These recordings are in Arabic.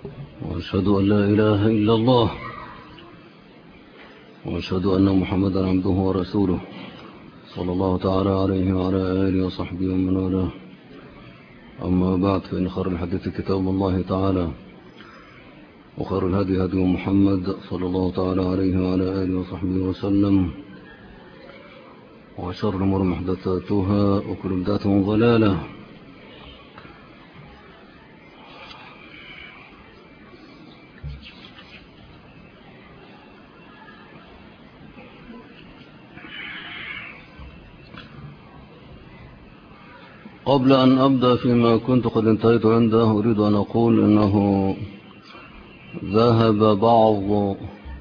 وأشهد أن لا إله إلا الله، وأشهد أن محمدا عبده ورسوله صلى الله تعالى عليه وعلى آله وصحبه ومن والاه. أما بعد، فإن خير الحديث كتاب الله تعالى، وخير الهدي هدي محمد صلى الله تعالى عليه وعلى آله وصحبه وسلم، وشر الأمور محدثاتها، وكل بدعة ضلالة. قبل أن أبدأ فيما كنت قد انتهيت عنده، أريد أن أقول أنه ذهب بعض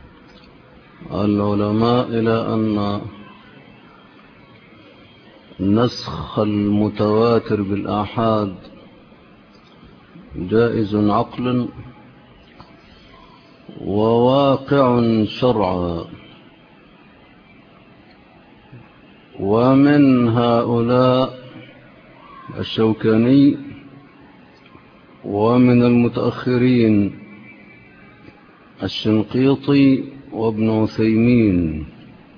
العلماء إلى أن نسخ المتواتر بالآحاد جائز عقلا وواقع شرعا، ومن هؤلاء الشوكاني، ومن المتأخرين الشنقيطي وابن عثيمين،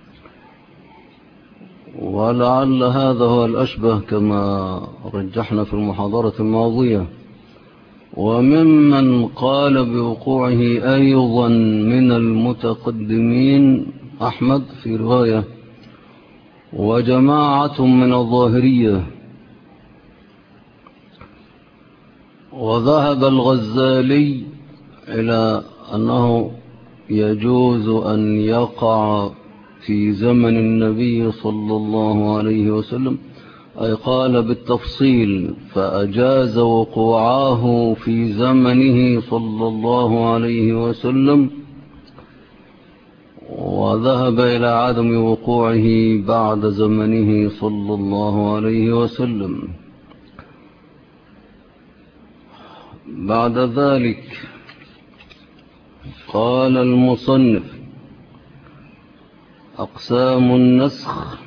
ولعل هذا هو الأشبه كما رجحنا في المحاضرة الماضية. وممن قال بوقوعه أيضا من المتقدمين أحمد في رواية، وجماعة من الظاهرية. وذهب الغزالي إلى أنه يجوز أن يقع في زمن النبي صلى الله عليه وسلم، أي قال بالتفصيل، فأجاز وقوعه في زمنه صلى الله عليه وسلم، وذهب إلى عدم وقوعه بعد زمنه صلى الله عليه وسلم. بعد ذلك قال المصنف: أقسام النسخ.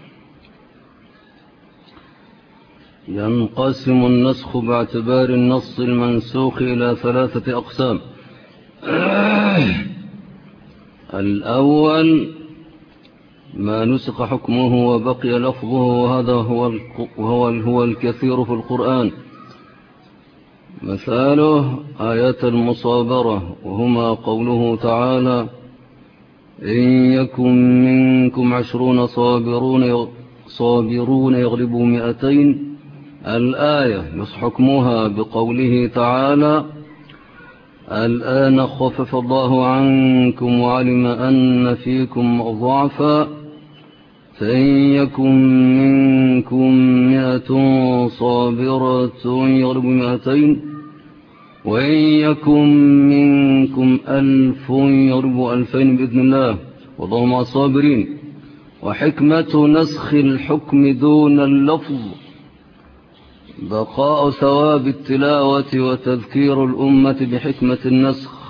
ينقسم النسخ باعتبار النص المنسوخ إلى 3 أقسام. الأول ما نسخ حكمه وبقي لفظه، وهذا هو الكثير في القرآن. مثاله آية المصابرة، وهما قوله تعالى: إن يكن منكم 20 صابرون يغلبوا 200. الآية حكمها بقوله تعالى: الآن خفف الله عنكم وعلم أن فيكم ضعفا، فإن يكن منكم 100 صابرة يغلبوا 200، وإن يكن منكم 1000 يغلبوا 2000 بإذن الله، والله مع الصابرين. وحكمة نسخ الحكم دون اللفظ بقاء ثواب التلاوة وتذكير الأمة بحكمة النسخ.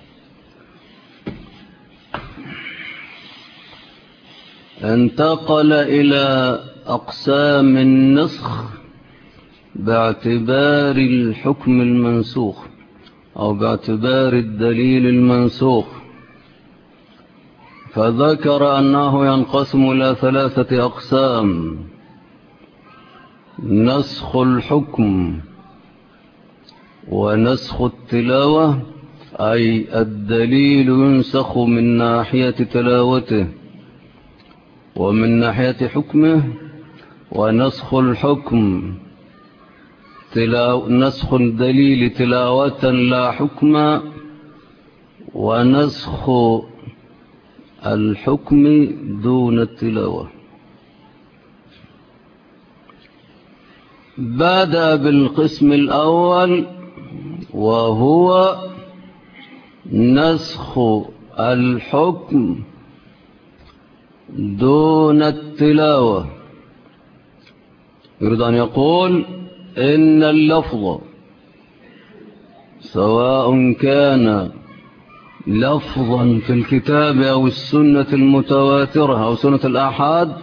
انتقل إلى أقسام النسخ باعتبار الحكم المنسوخ، أو باعتبار الدليل المنسوخ، فذكر أنه ينقسم إلى 3 أقسام: نسخ الحكم، ونسخ التلاوة، أي الدليل ينسخ من ناحية تلاوته ومن ناحية حكمه، ونسخ الحكم نسخ الدليل تلاوة لا حكما، ونسخ الحكم دون التلاوة. بدأ بالقسم الأول، وهو نسخ الحكم دون التلاوة. يريد أن يقول إن اللفظ سواء كان لفظا في الكتاب أو السنة المتواترة أو سنة الآحاد،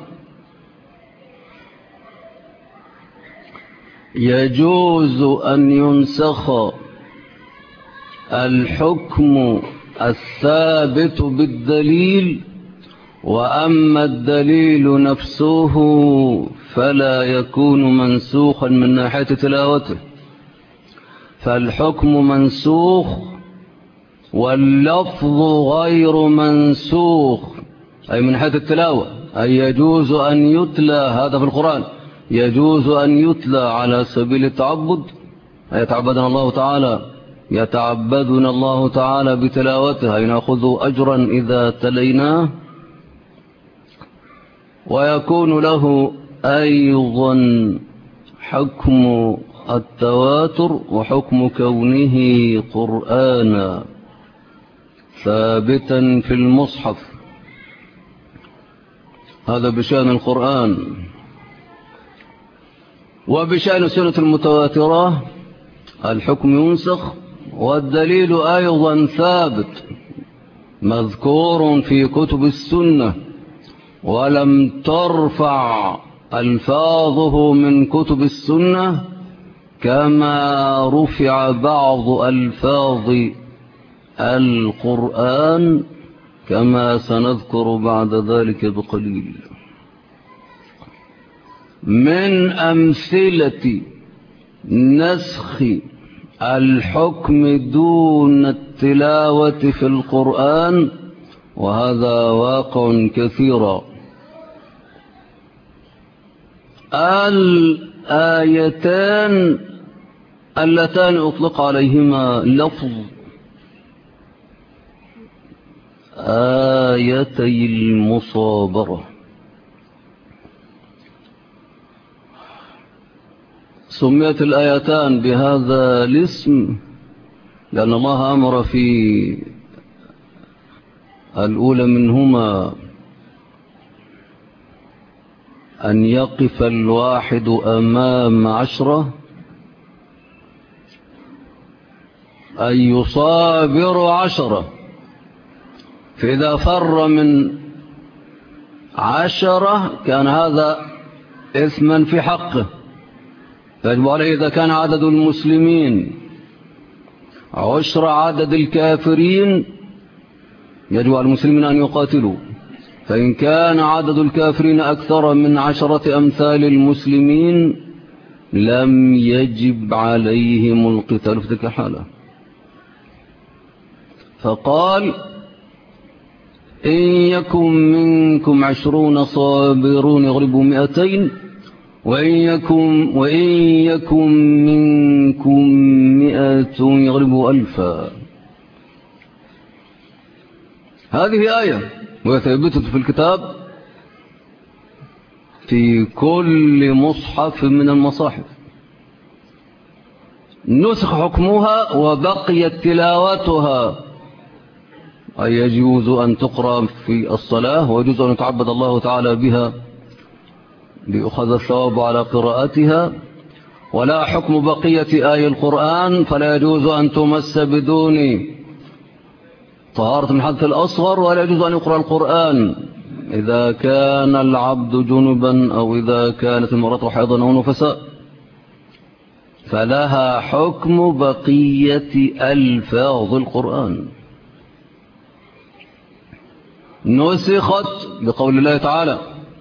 يجوز أن ينسخ الحكم الثابت بالدليل، وأما الدليل نفسه فلا يكون منسوخا من ناحية تلاوته. فالحكم منسوخ واللفظ غير منسوخ، أي من ناحية التلاوة، أي يجوز أن يتلى، هذا في القرآن، يجوز أن يتلى على سبيل التعبد، يتعبدنا الله تعالى بتلاوته، أي نأخذ أجرا إذا تليناه، ويكون له أيضا حكم التواتر وحكم كونه قرآنا ثابتا في المصحف. هذا بشأن القرآن. وبشأن السنة المتواترة الحكم ينسخ والدليل أيضا ثابت مذكور في كتب السنة، ولم ترفع ألفاظه من كتب السنة كما رفع بعض ألفاظ القرآن، كما سنذكر بعد ذلك بقليل. من أمثلة نسخ الحكم دون التلاوة في القرآن، وهذا واقع كثيرا، الآيتان اللتان أطلق عليهما لفظ آيتي المصابرة، سميت الآيتان بهذا الاسم لأن الله أمر في الأولى منهما أن يقف الواحد أمام 10، أن يصابر 10، فإذا فر من 10 كان هذا إثما في حقه، فيجب عليه إذا كان عدد المسلمين 10 عدد الكافرين يجب على المسلمين أن يقاتلوا، فإن كان عدد الكافرين أكثر من 10 أمثال المسلمين لم يجب عليهم القتال في تلك الحالة. فقال إن يكن منكم 20 صابرون يغلبوا 200 وإن يكن منكم 100 يغلبوا 1000. هذه آية وثبتت في الكتاب في كل مصحف من المصاحف، نسخ حكمها وبقيت تلاوتها، أي يجوز أن تقرأ في الصلاة ويجوز أن يتعبد الله تعالى بها ليأخذ الثواب على قراءتها، ولا حكم بقية آي القرآن، فلا يجوز أن تمس بدون طهارة من حدث الأصغر، ولا يجوز أن يقرأ القرآن إذا كان العبد جنبا أو إذا كانت المرأة حيضا أو نفساء، فلها حكم بقية ألفاظ القرآن. نسخت بقول الله تعالى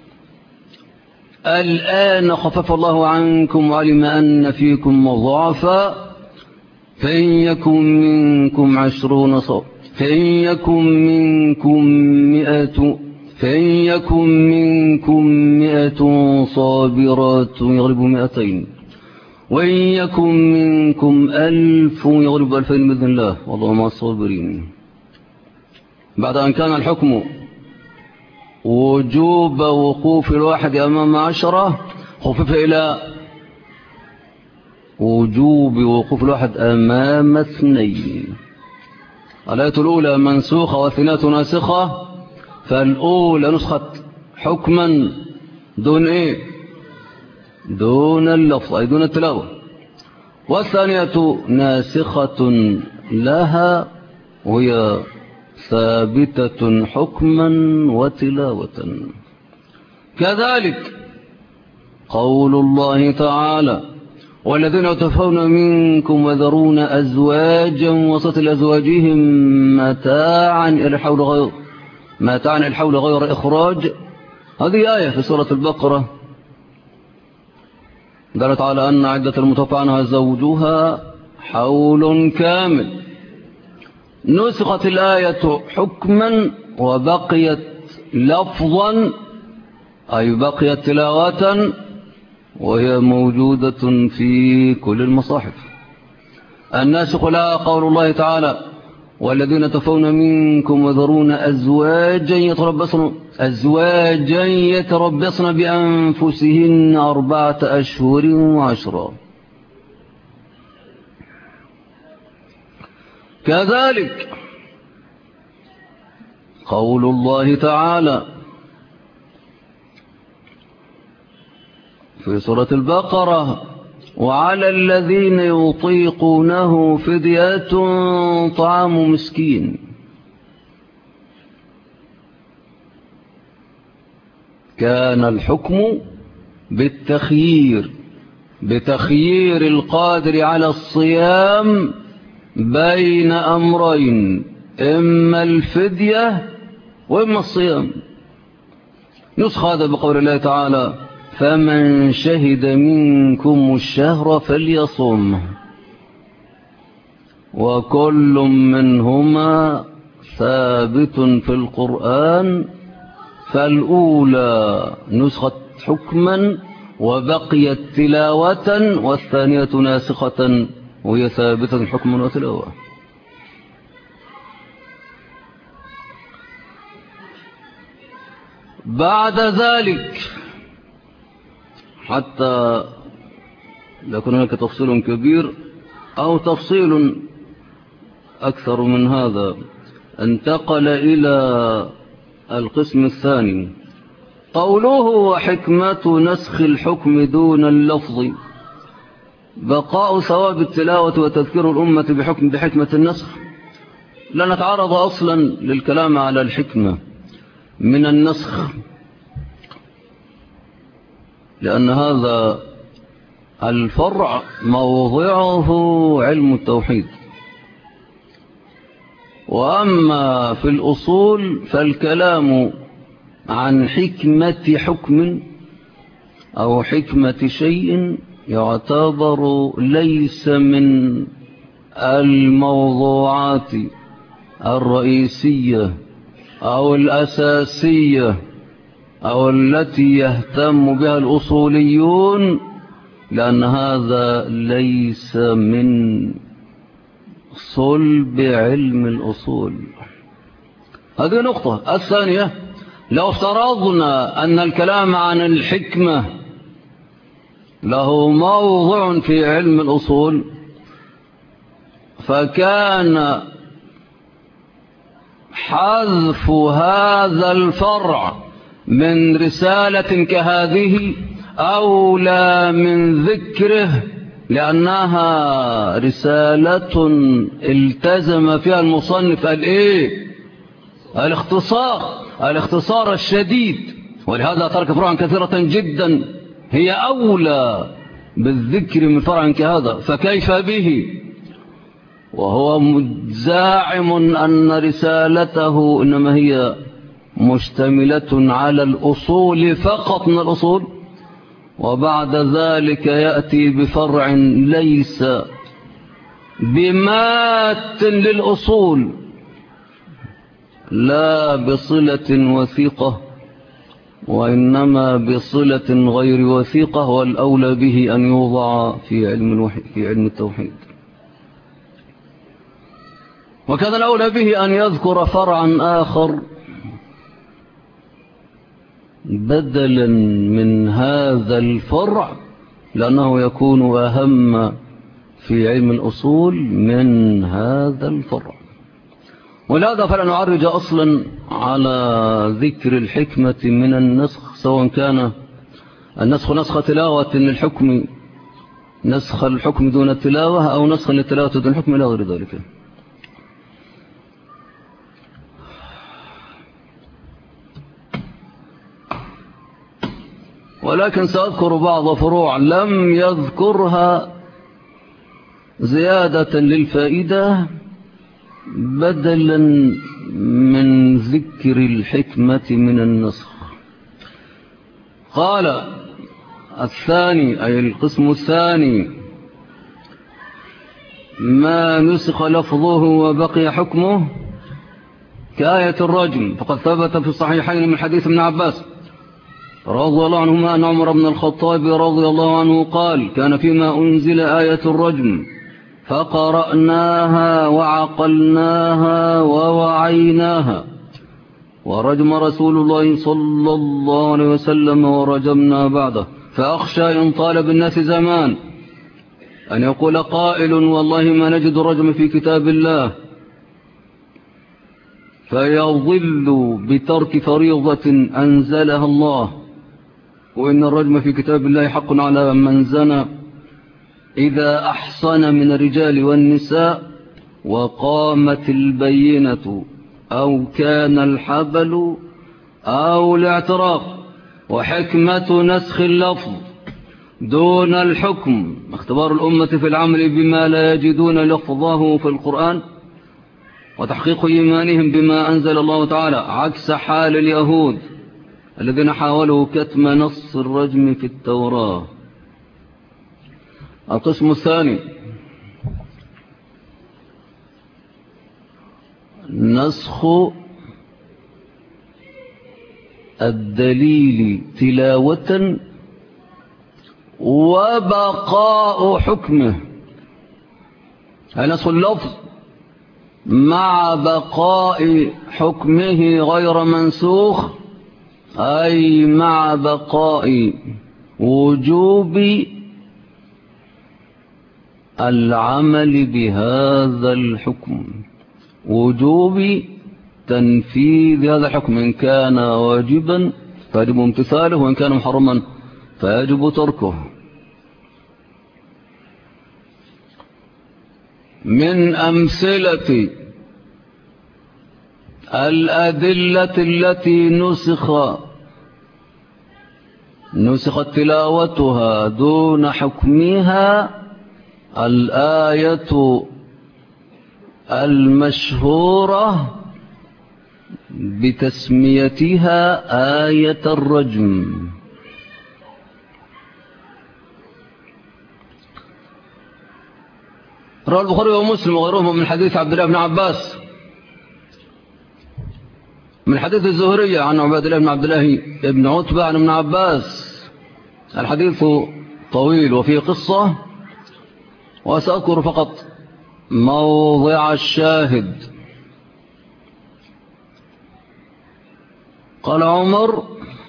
الآن خفف الله عنكم وعلم أن فيكم ضعفا فإن يكن منكم 20 فإن يكن منكم 100 صابرات يغلبوا 200 وإن يكن منكم 1000 يغلبوا 2000 بإذن الله والله مع الصابرين. بعد أن كان الحكم وجوب وقوف الواحد أمام 10 خفف إلى وجوب وقوف الواحد أمام 2. الآية الأولى منسوخة والثانية ناسخة، فالأولى نسخت حكما دون إيه؟ دون اللفظ أي دون التلاوة، والثانية ناسخة لها وهي ثابتة حكما وتلاوة. كذلك قول الله تعالى والذين يتوفون منكم وذرون أزواجا وصية لأزواجهم متاعا الحول غير إخراج. هذه آية في سورة البقرة دلت على أن عدة المتوفى عنها زوجها حول كامل. نسخت الآية حكما وبقيت لفظا، أي بقيت تلاوة، وهي موجودة في كل المصاحف. الناسخ لها قول الله تعالى: والذين يتوفون منكم وذرون أزواجا يتربصن بأنفسهن 4 أشهر و10. كذلك قول الله تعالى في سورة البقرة: وعلى الذين يطيقونه فدية طعام مسكين. كان الحكم بتخيير القادر على الصيام بين أمرين: إما الفدية وإما الصيام. نسخ هذا بقول الله تعالى: فمن شهد منكم الشهر فليصم. وكل منهما ثابت في القرآن، فالأولى نسخت حكما وبقيت تلاوة، والثانية ناسخة وهي ثابتة حكما وتلاوة. بعد ذلك، حتى يكون هناك تفصيل كبير أو تفصيل أكثر من هذا، انتقل إلى القسم الثاني. قوله: وحكمة نسخ الحكم دون اللفظ بقاء ثواب التلاوة وتذكير الأمة بحكمة النسخ. لا نتعرض أصلا للكلام على الحكمة من النسخ، لأن هذا الفرع موضعه علم التوحيد. وأما في الأصول فالكلام عن حكمة حكم أو حكمة شيء يعتبر ليس من الموضوعات الرئيسية أو الأساسية أو التي يهتم بها الأصوليون، لأن هذا ليس من صلب علم الأصول. هذه نقطة. الثانية: لو افترضنا أن الكلام عن الحكمة له موضع في علم الأصول، فكان حذف هذا الفرع من رسالة كهذه أولى من ذكره، لأنها رسالة التزم فيها المصنف الاختصار الشديد، ولهذا ترك فروعا كثيرة جدا هي أولى بالذكر من فرع كهذا. فكيف به وهو زاعم أن رسالته إنما هي مشتملة على الأصول فقط من الأصول، وبعد ذلك يأتي بفرع ليس بمات للأصول لا بصلة وثيقة، وإنما بصلة غير وثيقة، والأولى به أن يوضع في علم التوحيد. وكذا الأولى به أن يذكر فرعا آخر بدلا من هذا الفرع، لأنه يكون أهم في علم الأصول من هذا الفرع. ولهذا فلا نعرج أصلا على ذكر الحكمة من النسخ، سواء كان النسخ نسخ تلاوة للحكم، نسخ الحكم دون التلاوة، أو نسخ للتلاوة دون الحكم، إلى غير ذلك. ولكن سأذكر بعض فروع لم يذكرها زيادة للفائدة بدلا من ذكر الحكمة من النسخ. قال الثاني أي القسم الثاني: ما نسخ لفظه وبقي حكمه كآية الرجم، فقد ثبت في الصحيحين من حديث ابن عباس رضي الله عنهما أن عمر بن الخطاب رضي الله عنه قال: كان فيما أنزل آية الرجم فقرأناها وعقلناها ووعيناها، ورجم رسول الله صلى الله عليه وسلم ورجمنا بعده، فأخشى إن طال بالناس زمان أن يقول قائل: والله ما نجد الرجم في كتاب الله، فيضل بترك فريضة أنزلها الله، وإن الرجم في كتاب الله حق على من زنى إذا أحصن من الرجال والنساء وقامت البينة أو كان الحبل أو الاعتراف. وحكمة نسخ اللفظ دون الحكم اختبار الأمة في العمل بما لا يجدون لفظه في القرآن وتحقيق إيمانهم بما أنزل الله تعالى، عكس حال اليهود الذين حاولوا كتم نص الرجم في التوراة. القسم الثاني: نسخ الدليل تلاوة وبقاء حكمه، أي نسخ اللفظ مع بقاء حكمه غير منسوخ، أي مع بقاء وجوب العمل بهذا الحكم، وجوب تنفيذ هذا الحكم، إن كان واجبا فيجب امتثاله، وإن كان محرما فيجب تركه. من أمثلة الأدلة التي نسخت تلاوتها دون حكمها الآية المشهورة بتسميتها آية الرجم. روى البخاري ومسلم وغيرهما من حديث عبد الله بن عباس من حديث الزهرية عن عباد الله بن عبد الله بن عتبة عن ابن عباس. الحديث طويل وفيه قصة، وسأذكر فقط موضع الشاهد. قال عمر: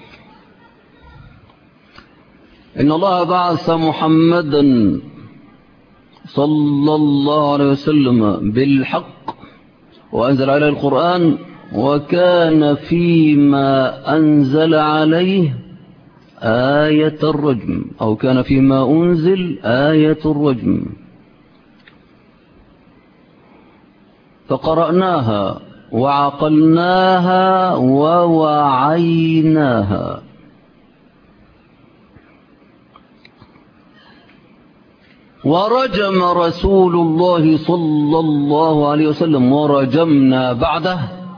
إن الله بعث محمدا صلى الله عليه وسلم بالحق وأنزل عليه القرآن، وكان فيما أنزل عليه آية الرجم، أو كان فيما أنزل آية الرجم، فقرأناها وعقلناها ووعيناها. ورجم رسول الله صلى الله عليه وسلم ورجمنا بعده،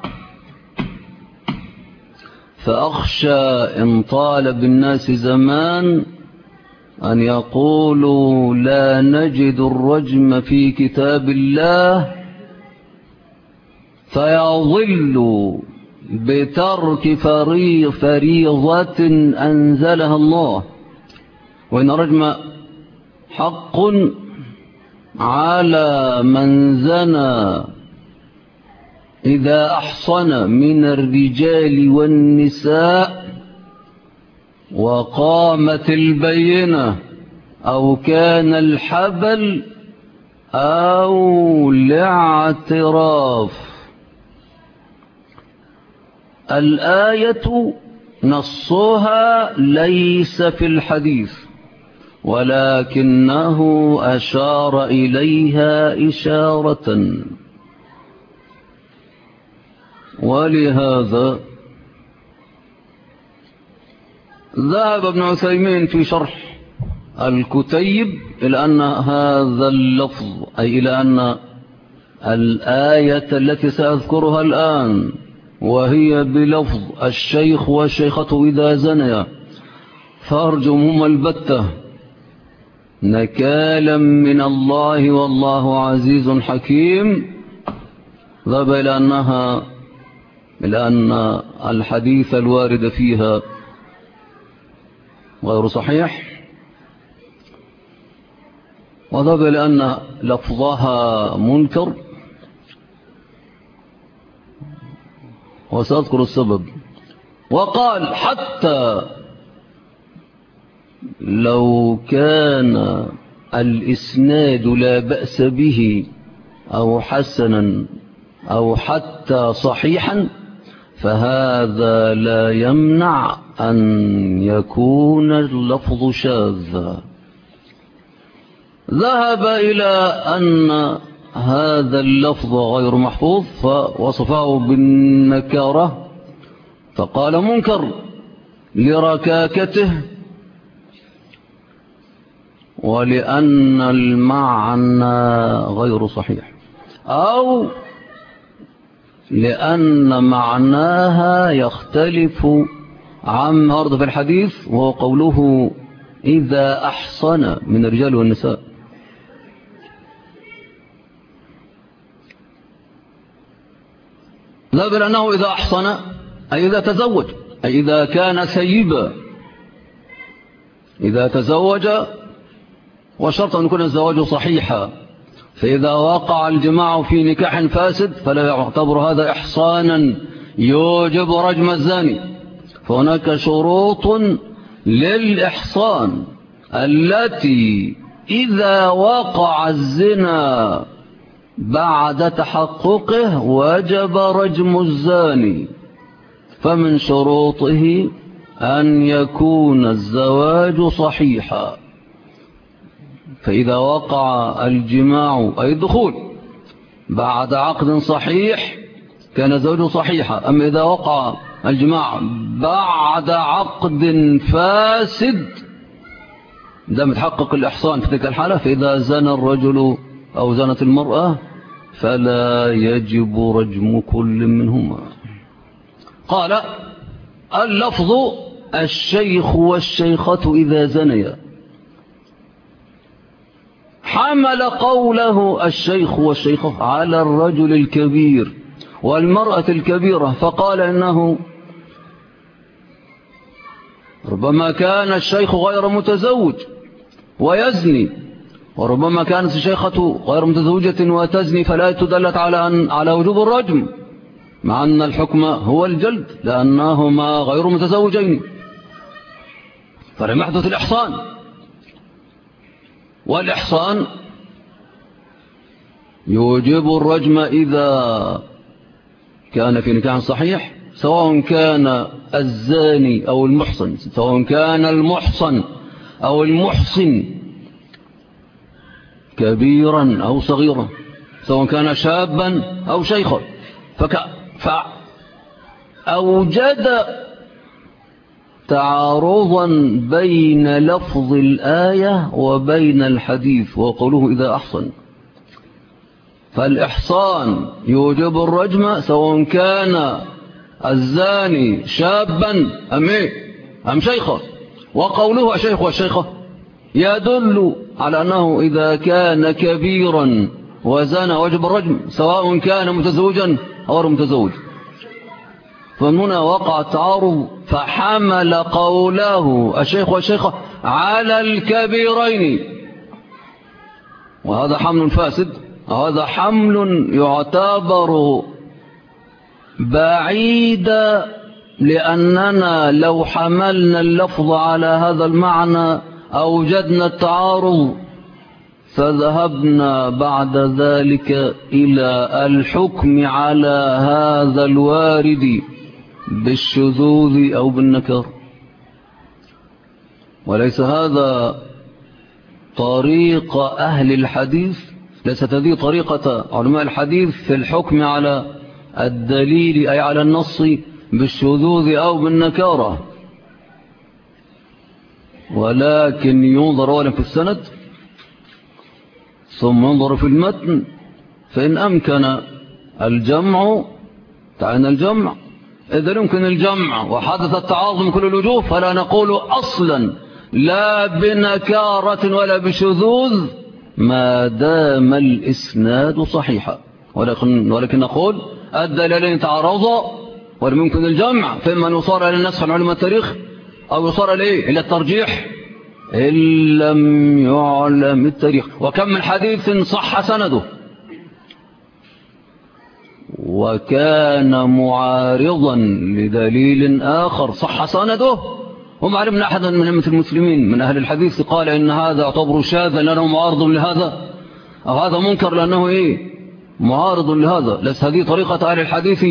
فأخشى إن طال بالناس زمان أن يقولوا لا نجد الرجم في كتاب الله، فيضل بترك فريضة أنزلها الله، وإن الرجم حق على من زنى إذا أحصن من الرجال والنساء وقامت البينة أو كان الحبل أو الاعتراف. الآية نصها ليس في الحديث، ولكنه أشار إليها إشارة، ولهذا ذهب ابن عثيمين في شرح الكتيب إلى أن هذا اللفظ، أي إلى أن الآية التي سأذكرها الآن وهي بلفظ الشيخ والشيخة إذا زنيا فارجمهما البتة نكالا من الله والله عزيز حكيم، ذهب إلى أن الحديث الوارد فيها غير صحيح، وذهب إلى أن لفظها منكر، وسأذكر السبب. وقال حتى لو كان الإسناد لا بأس به أو حسنا أو حتى صحيحا فهذا لا يمنع أن يكون اللفظ شاذا. ذهب إلى أن هذا اللفظ غير محفوظ فوصفه بالنكارة، فقال منكر لركاكته ولأن المعنى غير صحيح، أو لأن معناها يختلف عن ورد في الحديث، وهو قوله إذا أحصن من الرجال والنساء. لا، بل أنه إذا أحصن أي إذا تزوج، أي إذا كان سيبا، إذا تزوج، وشرط أن يكون الزواج صحيحا، فإذا وقع الجماع في نكاح فاسد فلا يعتبر هذا إحصانا يوجب رجم الزاني. فهناك شروط للإحصان التي إذا وقع الزنا بعد تحققه وجب رجم الزاني، فمن شروطه أن يكون الزواج صحيحا، فإذا وقع الجماع أي الدخول بعد عقد صحيح كان الزواج صحيحا. أما إذا وقع الجماع بعد عقد فاسد ده متحقق الإحصان في تلك الحالة، فإذا زنى الرجل أو زنت المرأة فلا يجب رجم كل منهما. قال اللفظ الشيخ والشيخة إذا زنيا، حمل قوله الشيخ والشيخة على الرجل الكبير والمرأة الكبيرة، فقال إنه ربما كان الشيخ غير متزوج ويزني، وربما كانت الشيخة غير متزوجة وتزني، فلا تدلت على وجوب الرجم، مع أن الحكم هو الجلد لأنهما غير متزوجين، فلم يحدث الإحصان. والإحصان يوجب الرجم إذا كان في نكاح صحيح، سواء كان الزاني أو المحصن، سواء كان المحصن أو المحصن كبيرا أو صغيرا، سواء كان شابا أو شيخا، فأوجد تعارضا بين لفظ الآية وبين الحديث وقوله إذا أحصن. فالإحصان يوجب الرجم سواء كان الزاني شابا أم شيخا، وقوله الشيخ والشيخة يدل على أنه إذا كان كبيرا وزنى وجب الرجم سواء كان متزوجا أو غير متزوج. فهنا وقع التعارض، فحمل قوله الشيخ والشيخة على الكبيرين، وهذا حمل فاسد، وهذا حمل يعتبر بعيدا، لأننا لو حملنا اللفظ على هذا المعنى أوجدنا التعارض، فذهبنا بعد ذلك إلى الحكم على هذا الوارد بالشذوذ أو بالنكر، وليس هذا طريق أهل الحديث، ليست هذه طريقة علماء الحديث في الحكم على الدليل أي على النص بالشذوذ أو بالنكارة. ولكن ينظر أولا في السند ثم ينظر في المتن، فإن أمكن الجمع تعين الجمع. إذا يمكن الجمع وحدث التعارض من كل الوجوه فلا نقول أصلا لا بنكارة ولا بشذوذ ما دام الإسناد صحيحا، ولكن نقول الدليلين تعارضا ولم يمكن الجمع، فإما أن يصار إلى النسخ عن علماء التاريخ أو يصار إلى الترجيح إن لم يعلم التاريخ. وكم من حديث صح سنده وكان معارضا لدليل آخر صح سنده، وما علمنا أحدا من أئمة المسلمين من أهل الحديث قال إن هذا يعتبر شاذا لأنه معارض لهذا، أو هذا منكر لأنه معارض لهذا. ليس هذه طريقة أهل الحديث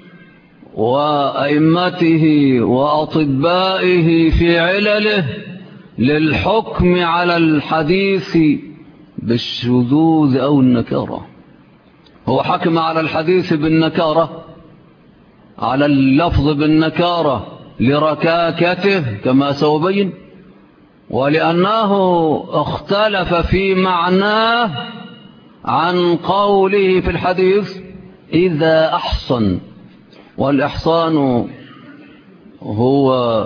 وأئمته وأطبائه في علله للحكم على الحديث بالشذوذ أو النكارة. هو حكم على الحديث بالنكارة، على اللفظ بالنكارة لركاكته كما سأبين، ولأنه اختلف في معناه عن قوله في الحديث إذا أحصن. والإحصان هو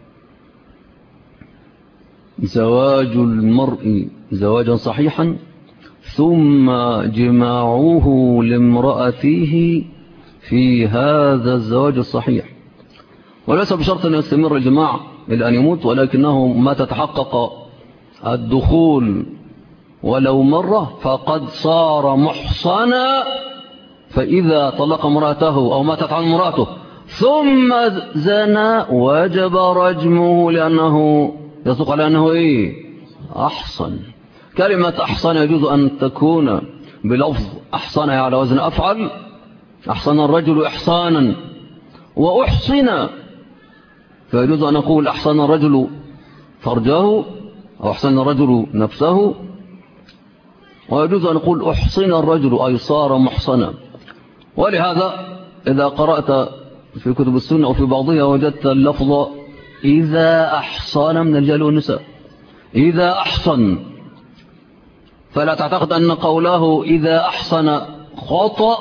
زواج المرء زواجا صحيحا ثم جماعه لامرأته في هذا الزواج الصحيح، وليس بشرط أن يستمر الجماع إلى أن يموت، ولكنه ما تتحقق الدخول ولو مرة فقد صار محصنا، فإذا طلق امرأته أو ماتت عن امرأته ثم زنى وجب رجمه لأنه يصدق على أنه أحصن. كلمة أحصن يجوز أن تكون بلفظ أحصن على وزن أفعل، أحصن الرجل إحصانا، وأحصن فيجوز أن نقول أحصن الرجل فرجه أو أحصن الرجل نفسه، ويجوز أن نقول أحصن الرجل أي صار محصنا. ولهذا إذا قرأت في كتب السنة أو في بعضها وجدت اللفظ إذا أحصن من الرجال والنساء، إذا أحصن، فلا تعتقد أن قوله إذا أحصن خطأ،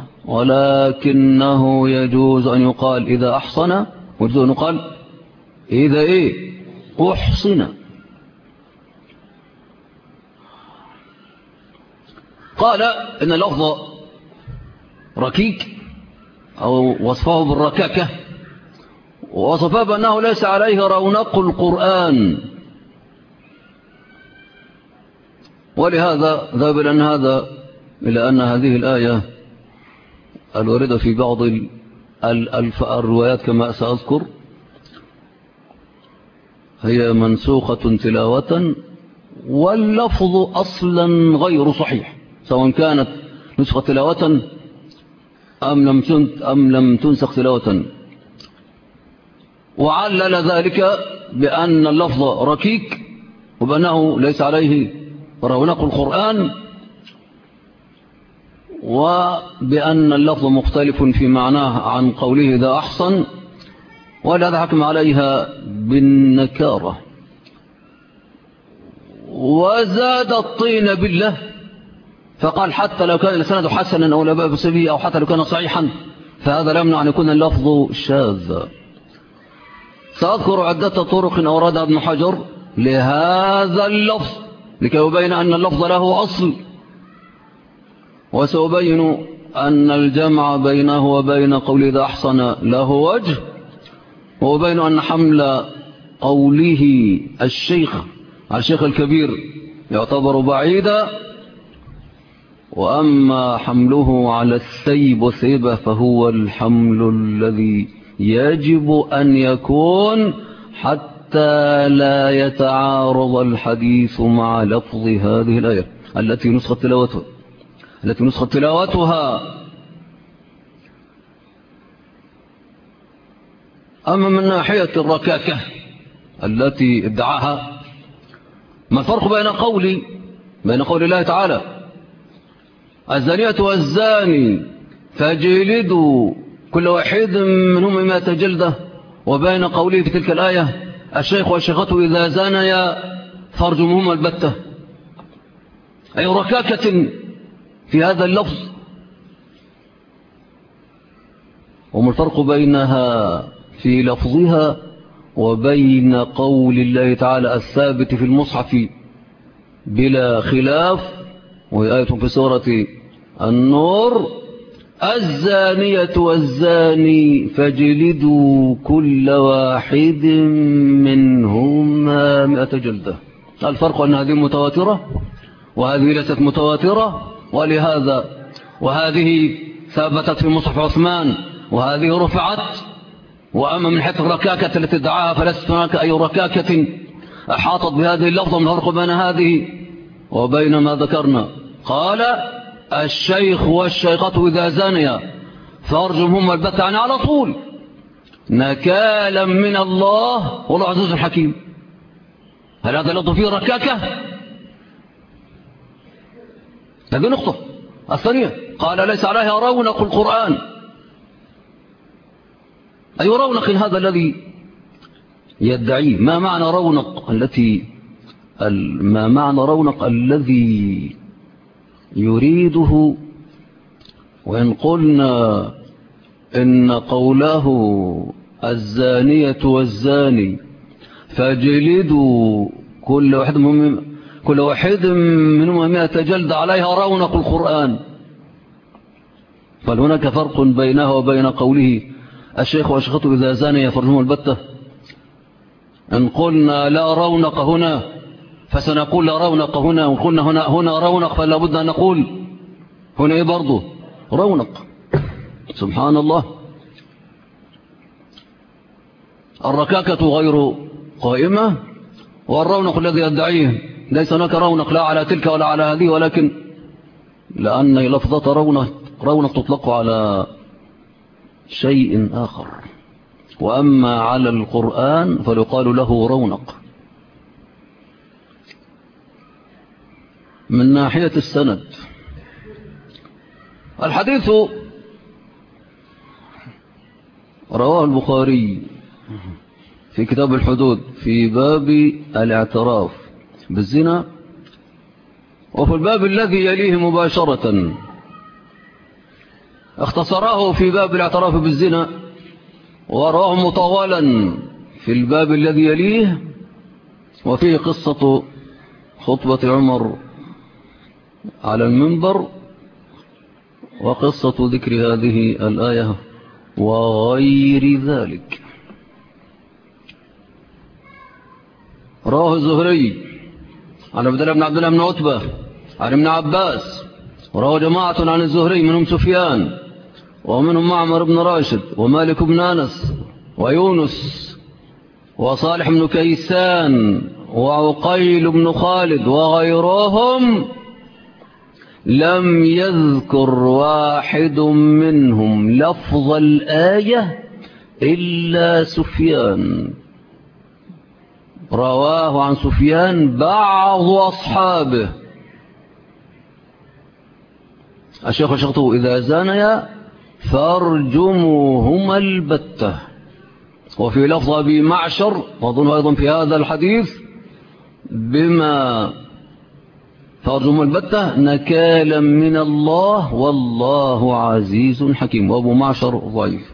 ولكنه يجوز أن يقال إذا أحصن، ويجوز أن يقال إذا أحصن. قال إن اللفظ ركيك أو وصفه بالركاكة، ووصفه بأنه ليس عليه رونق القرآن، ولهذا ذهب إلى أن هذه الآية الواردة في بعض الروايات كما سأذكر هي منسوخة تلاوة، واللفظ أصلا غير صحيح سواء كانت نسخة تلاوة أم لم تنسخ تلاوة. وعلل ذلك بأن اللفظ ركيك وبأنه ليس عليه رونق القرآن، وبأن اللفظ مختلف في معناه عن قوله إذا أحصن، ولهذا حكم عليها بالنكارة. وزاد الطين بالله فقال حتى لو كان الإسناد حسنا أو لا بأس به أو حتى لو كان صحيحا فهذا لا يمنع أن يكون اللفظ شاذا. سأذكر عدة طرق أوردها ابن حجر لهذا اللفظ لكي يبين أن اللفظ له أصل، وسأبين أن الجمع بينه وبين قول إذا أحصن له وجه، وأبين أن حمل قوله الشيخ على الشيخ الكبير يعتبر بعيدا، وأما حمله على السيب والسيبة فهو الحمل الذي يجب أن يكون حتى لا يتعارض الحديث مع لفظ هذه الآية التي نسخت تلاوتها. أما من ناحية الركاكة التي ادعاها، ما الفرق بين قول الله تعالى الزانية والزاني فاجلدوا كل واحد منهم 100 جلدة، وبين قوله في تلك الآية الشيخ والشيخة إذا زانيا فارجمهما البتة، أي ركاكة في هذا اللفظ. وما الفرق بينها في لفظها وبين قول الله تعالى الثابت في المصحف بلا خلاف، وهي آية في سورة النور: الزانية والزاني فاجلدوا كل واحد منهما 100 جلدة. الفرق أن هذه متواترة وهذه ليست متواترة، ولهذا وهذه ثابتت في مصحف عثمان وهذه رفعت. وأما من حيث الركاكة التي ادعاها فليست هناك أي ركاكة أحاطت بهذه اللفظة. من الفرق بين هذه وبين ما ذكرنا. قال الشيخ والشيخة إذا زانيا فارجمهما البتة، يعني على طول، نكالا من الله والله عزيز الحكيم. هل هذا لفظ فيه ركاكة؟ هذه نقطة. الثانية قال ليس عليها رونق القرآن. أي رونق هذا الذي يدعيه؟ ما معنى رونق الذي يريده؟ وإن قلنا إن قوله الزانية والزاني فاجلدوا كل واحد منهما 100 جلد عليها رونق القرآن، فهناك فرق بينها وبين قوله الشيخ والشيخة إذا زانيا فارجمهما البتة. إن قلنا لا رونق هنا فسنقول لا رونق هنا، وإن قلنا هنا رونق فلا بد أن نقول هنا إيه برضه رونق. سبحان الله. الركاكة غير قائمة، والرونق الذي يدعيه ليس هناك رونق لا على تلك ولا على هذه، ولكن لأن لفظة رونق تطلق على شيء آخر، وأما على القرآن فيقال له رونق. من ناحية السند، الحديث رواه البخاري في كتاب الحدود في باب الاعتراف بالزنا، وفي الباب الذي يليه مباشرة اختصراه في باب الاعتراف بالزنا، ورواه مطولا في الباب الذي يليه، وفيه قصة خطبة عمر على المنبر وقصة ذكر هذه الآية وغير ذلك. رواه الزهري عن عبد الله بن عتبة عن ابن عباس، ورواه جماعة عن الزهري منهم سفيان ومنهم معمر بن راشد ومالك بن أنس ويونس وصالح بن كيسان وعقيل بن خالد وغيرهم، لم يذكر واحد منهم لفظ الآية إلا سفيان. رواه عن سفيان بعض أصحابه. الشيخ وشيخته إذا زانيا فارجموهما البتة. وفي لفظ أبي معشر وأظن أيضا في هذا الحديث بما فارجموهما البتة نكالا من الله والله عزيز حكيم، وأبو معشر ضعيف.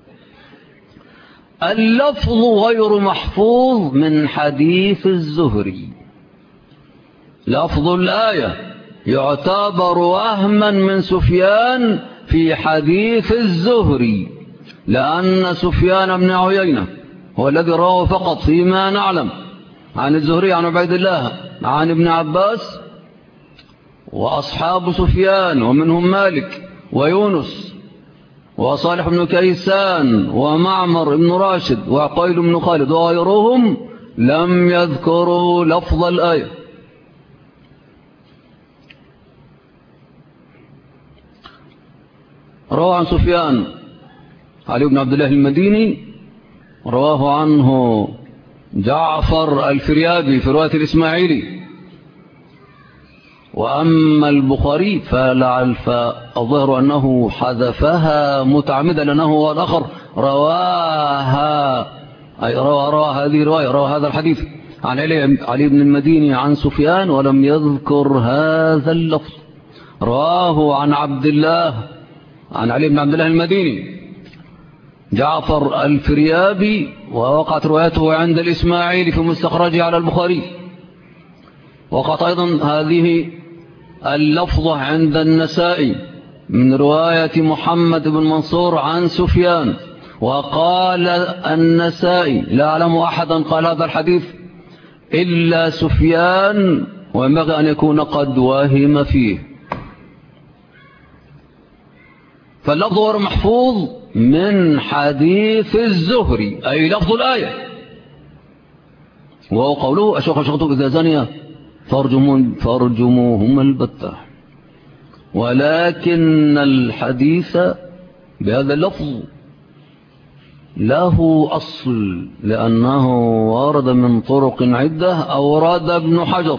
اللفظ غير محفوظ من حديث الزهري. لفظ الآية يعتبر وهما من سفيان في حديث الزهري، لأن سفيان بن عيينة هو الذي رواه فقط فيما نعلم عن الزهري عن عبيد الله عن ابن عباس، وأصحاب سفيان ومنهم مالك ويونس وصالح بن كيسان ومعمر بن راشد وعقيل بن خالد وغيرهم لم يذكروا لفظ الآية. رواه عن سفيان علي بن عبد الله المديني، رواه عنه جعفر الفريابي في رواية الإسماعيلي. وأما البخاري فالظاهر أنه حذفها متعمدا، لأنه هو الآخر رواها أي روى هذه رواية، روى هذا الحديث عن علي بن المديني عن سفيان ولم يذكر هذا اللفظ. رواه عن عبد الله، عن علي بن عبد الله المديني جعفر الفريابي، ووقعت روايته عند الإسماعيلي في مستخرجه على البخاري. وقعت أيضا هذه اللفظة عند النسائي من رواية محمد بن منصور عن سفيان. وقال النسائي لا أعلم أحدا قال هذا الحديث إلا سفيان، وينبغي أن يكون قد وهم فيه. فاللفظ غير محفوظ من حديث الزهري، أي لفظ الآية، وهو قوله أشخصوا إذا زنيا فارجموهم البتة. ولكن الحديث بهذا اللفظ له أصل، لأنه ورد من طرق عدة. أورد ابن حجر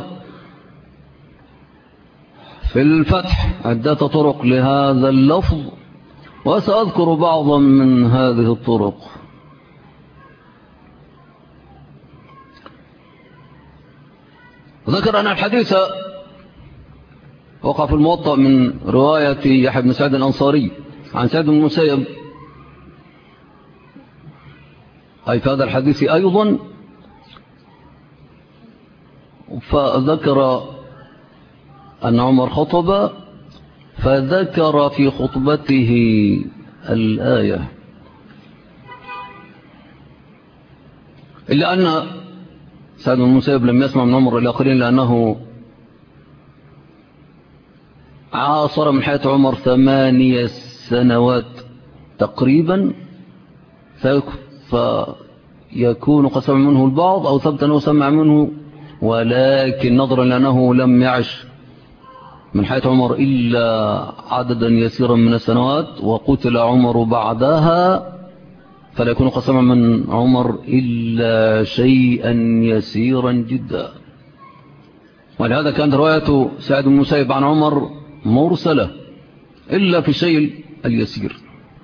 في الفتح عدة طرق لهذا اللفظ، وسأذكر بعضا من هذه الطرق. ذكر أن الحديث وقع في الموطأ من رواية يحيى بن سعيد الأنصاري عن سعيد بن المسيب، أي في هذا الحديث أيضا. فذكر أن عمر خطب، فذكر في خطبته الآية، إلا أن سعيد بن المسيب لم يسمع من عمر الآخرين، لأنه عاصر من حياة عمر 8 سنوات تقريبا، فيكون قد سمع منه البعض أو ثبت أنه سمع منه، ولكن نظرا لأنه لم يعش من حياة عمر إلا عددا يسيرا من السنوات، وقتل عمر بعدها، فلا يكون قد سمع من عمر إلا شيئا يسيرا جدا. ولهذا كانت رواية سعيد بن المسيب عن عمر مرسلة إلا في الشيء اليسير.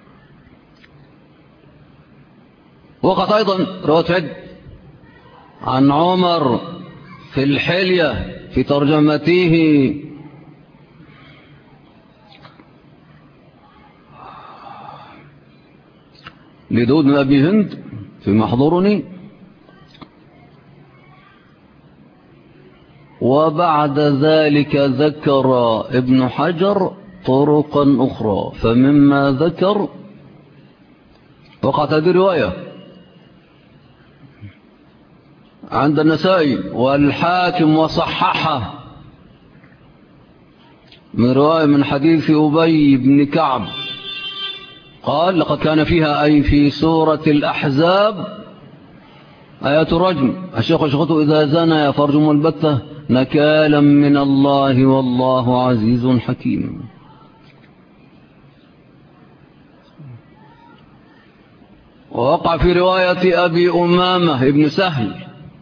وقد أيضا رواية عد عن عمر في الحلية في ترجمته لدود بن أبي هند في محضرني. وبعد ذلك ذكر ابن حجر طرقا أخرى، فمما ذكر وقعت هذه الرواية عند النسائي والحاكم وصححه من رواية من حديث أبي بن كعب قال لقد كان فيها، أي في سورة الأحزاب، آيات الرجم الشيخ وشيخته إذا زنى فارجموا البتة نكالا من الله والله عزيز حكيم. ووقع في رواية أبي أمامة ابن سهل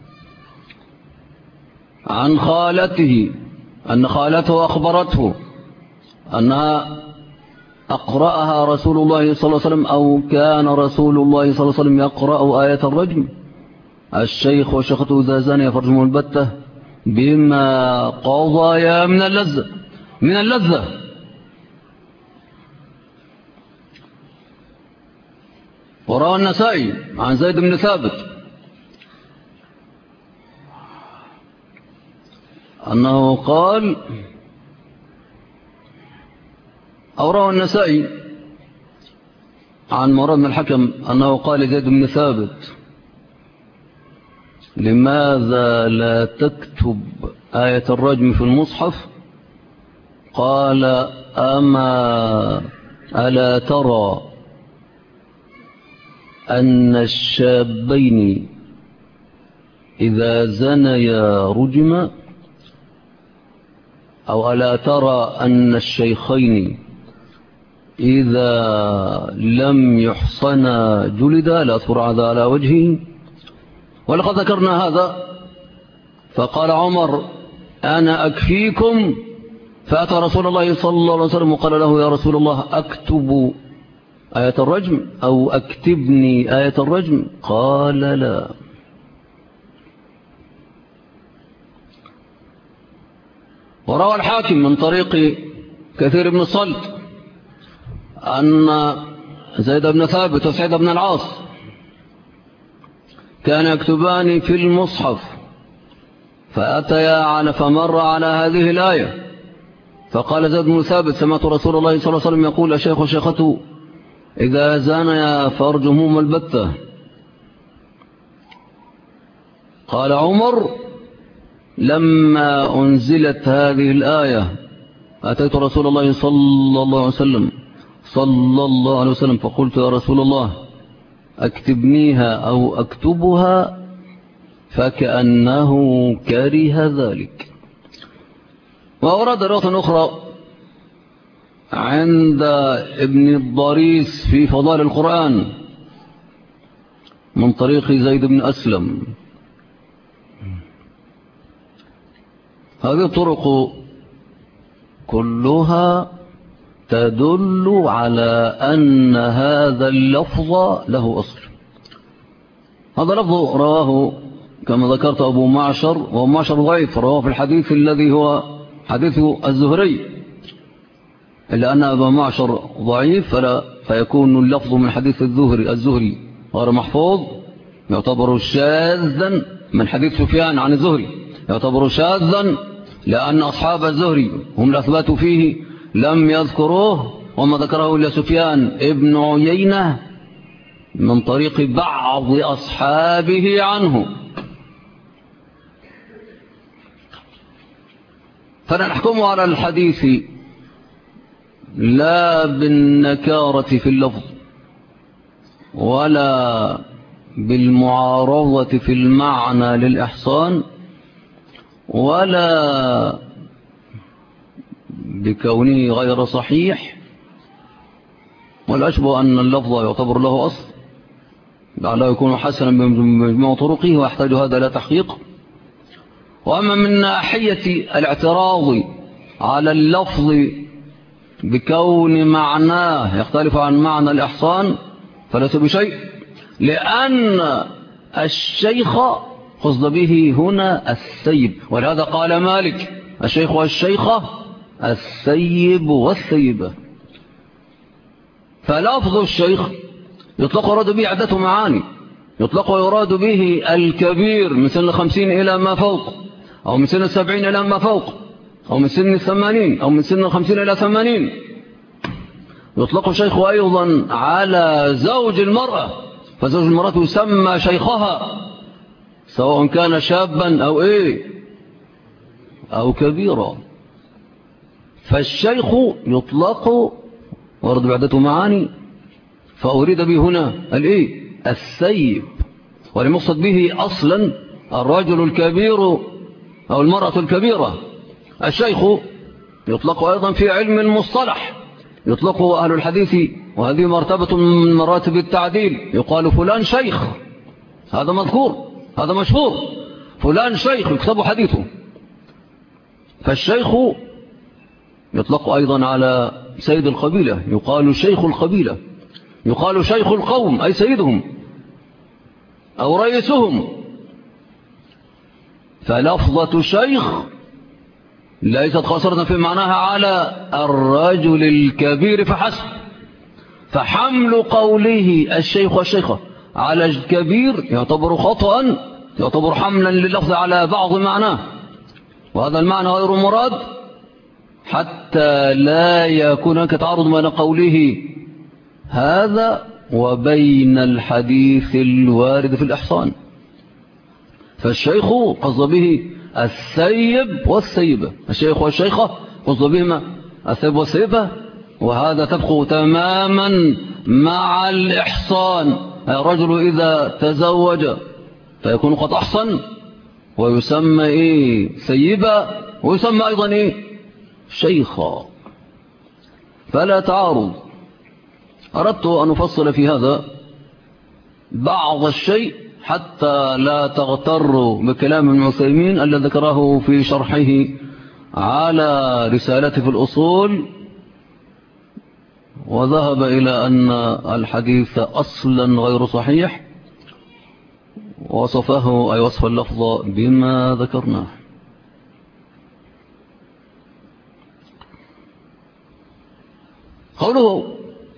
عن خالته أن خالته أخبرته أنها أقرأها رسول الله صلى الله عليه وسلم، أو كان رسول الله صلى الله عليه وسلم يقرأ آية الرجم الشيخ وشيخته إذا زنى فارجموا البتة بما قضايا من اللذة. وروى النسائي عن زيد بن ثابت أنه قال، أو روى النسائي عن مراد بن الحكم أنه قال لزيد بن ثابت لماذا لا تكتب آية الرجم في المصحف؟ قال ألا ترى أن الشابين إذا زنيا رجما، أو ألا ترى أن الشيخين إذا لم يحصنا جلدا لا ترعد على وجهه. ولقد ذكرنا هذا. فقال عمر أنا أكفيكم، فأتى رسول الله صلى الله عليه وسلم وقال له يا رسول الله أكتب آية الرجم أو أكتبني آية الرجم؟ قال لا. وروى الحاكم من طريق كثير بن الصلت أن زيد بن ثابت وسعيد بن العاص كان يكتبان في المصحف فأتيا فمر على هذه الآية فقال زيد بن ثابت سمعت رسول الله صلى الله عليه وسلم يقول الشيخ وشيخته إذا زانيا فارجمهما البتة. قال عمر لما أنزلت هذه الآية أتيت رسول الله صلى الله عليه وسلم فقلت يا رسول الله أكتبنيها أو أكتبها فكأنه كره ذلك. وأورد رواية أخرى عند ابن الضريس في فضائل القرآن من طريق زيد بن أسلم. هذه الطرق كلها تدل على أن هذا اللفظ له أصل. هذا لفظ رواه كما ذكرت أبو معشر، وأبو معشر ضعيف، رواه في الحديث الذي هو حديث الزهري، إلا أن أبو معشر ضعيف فيكون اللفظ من حديث الزهري غير محفوظ، يعتبر شاذا من حديث سفيان عن الزهري، يعتبر شاذا لأن أصحاب الزهري هم الأثبات فيه لم يذكروه، وما ذكره إلا سفيان ابن عيينة من طريق بعض أصحابه عنه. فنحكم على الحديث لا بالنكارة في اللفظ ولا بالمعارضة في المعنى للإحصان ولا بكونه غير صحيح، والأشبه أن اللفظ يعتبر له أصل لعله يكون حسنا بمجموع طرقه ويحتاج هذا لا تحقيق. وأما من ناحية الاعتراض على اللفظ بكون معناه يختلف عن معنى الإحصان فليس بشيء، لأن الشيخ قصد به هنا السيب، ولهذا قال مالك الشيخ والشيخة السيب والسيبة. فلفظ الشيخ يطلق ويراد به عدة معاني، يطلق ويراد به الكبير من سن 50 إلى ما فوق، أو من سن 70 إلى ما فوق، أو من سن 80، أو من سن 50 إلى 80. يطلق الشيخ أيضا على زوج المرأة، فزوج المرأة يسمى شيخها سواء كان شابا أو كبيرا. فالشيخ يطلق ورد بعدة معاني، فأريد به هنا السيب، ولمقصد به أصلا الرجل الكبير أو المرأة الكبيرة. الشيخ يطلق أيضا في علم المصطلح، يطلق أهل الحديث، وهذه مرتبة من مراتب التعديل، يقال فلان شيخ، هذا مذكور، هذا مشهور، فلان شيخ يكتب حديثه. فالشيخ يطلق أيضا على سيد القبيلة، يقال شيخ القبيلة، يقال شيخ القوم أي سيدهم أو رئيسهم. فلفظة شيخ ليست قاصرة في معناها على الرجل الكبير فحسب، فحمل قوله الشيخ والشيخة على الكبير يعتبر خطأ، يعتبر حملا لللفظ على بعض معناه، وهذا المعنى غير مراد حتى لا يكون هناك تعارض بين قوله هذا وبين الحديث الوارد في الإحصان. فالشيخ قصد به السيب والسيبة، الشيخ والشيخة قصد بهما السيب والسيبة، وهذا تبقى تماما مع الإحصان. الرجل إذا تزوج فيكون قد أحصن ويسمى سيبة، ويسمى أيضا شيخا، فلا تعارض. أردت أن أفصل في هذا بعض الشيء حتى لا تغتروا بكلام ابن عثيمين الذي ذكره في شرحه على رسالته في الأصول وذهب إلى أن الحديث أصلا غير صحيح، وصفه أي وصف اللفظ بما ذكرناه. قوله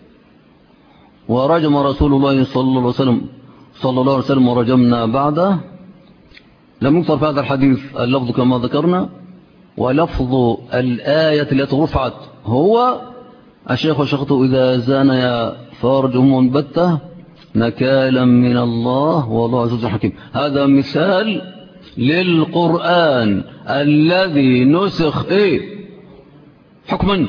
ورجم رسول الله صلى الله عليه وسلم ورجمنا بعده، لم يكثر في هذا الحديث اللفظ كما ذكرنا، ولفظ الآية التي رفعت هو الشيخ وشيخته إذا زانيا فارجهم منبته نكالا من الله والله عزيز حكيم. هذا مثال للقرآن الذي نسخ حكما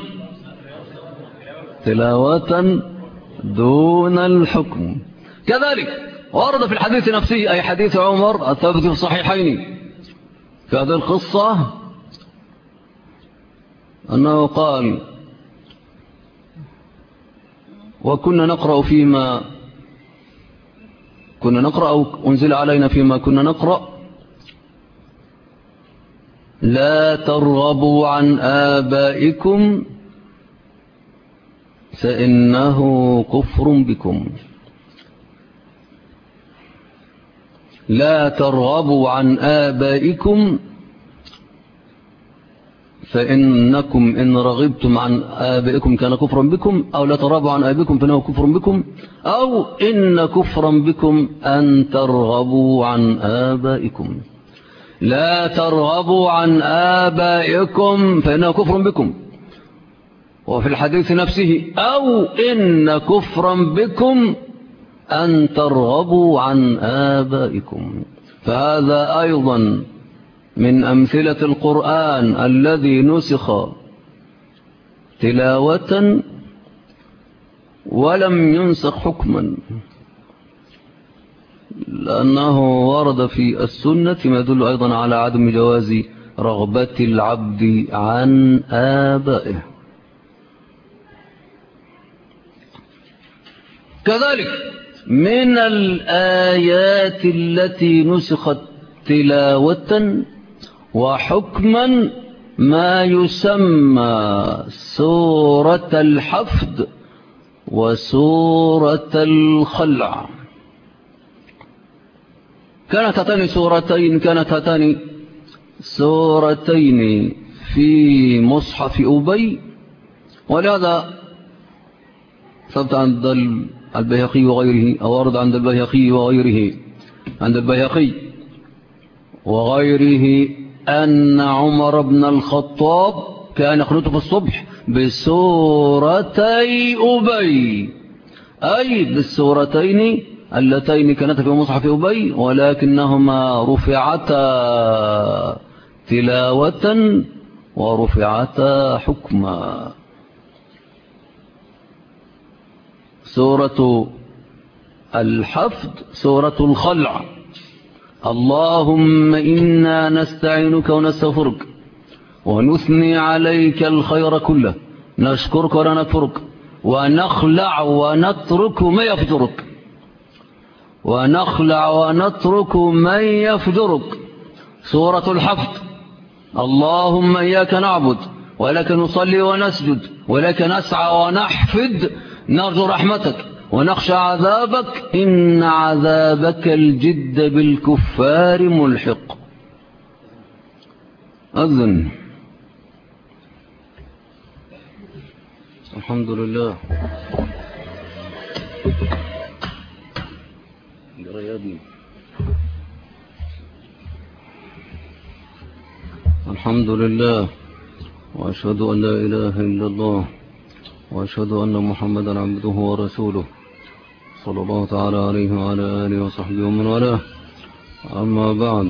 تلاوة دون الحكم. كذلك ورد في الحديث نفسه أي حديث عمر الثابت في الصحيحين في هذه القصة أنه قال وكنا نقرأ فيما كنا نقرأ أو أنزل علينا فيما كنا نقرأ لا ترغبوا عن آبائكم فإنه كفر بكم. لا ترغبوا عن آبائكم فإنكم إن رغبتم عن آبائكم كان كفرا بكم، أو لا ترغبوا عن آبائكم فإنه كفر بكم، أو إن كفرا بكم أن ترغبوا عن آبائكم. لا ترغبوا عن آبائكم فإنه كفر بكم. وفي الحديث نفسه أو إن كفرا بكم أن ترغبوا عن آبائكم. فهذا أيضا من أمثلة القرآن الذي نسخ تلاوة ولم ينسخ حكما، لأنه ورد في السنة ما يدل أيضا على عدم جواز رغبة العبد عن آبائه. كذلك من الآيات التي نسخت تلاوة وحكما ما يسمى سورة الحفد وسورة الخلع. كانت هاتان سورتين في مصحف أبي، ولهذا ثبت عند البيهقي وغيره، أو ورد عند البيهقي وغيره، عند البيهقي وغيره أن عمر بن الخطاب كان يقنط في الصبح بسورتي أبي، أي بالسورتين اللتين كانتا في مصحف أبي، ولكنهما رفعتا تلاوة ورفعتا حكما. سورة الحفد سورة الخلع، اللهم إنا نستعينك ونستغفرك ونثني عليك الخير كله، نشكرك ولا نكفرك، ونخلع ونترك ما يفجرك، ونخلع ونترك من يفجرك. سورة الحفد، اللهم إياك نعبد ولك نصلي ونسجد ولك نسعى ونحفد، نرجو رحمتك ونخشى عذابك، إن عذابك الجد بالكفار ملحق. أذن. الحمد لله. الحمد لله، وأشهد أن لا إله إلا الله، وأشهد أن محمدا عبده ورسوله صلى الله تعالى عليه وعلى آله وصحبه ومن والاه. أما بعد،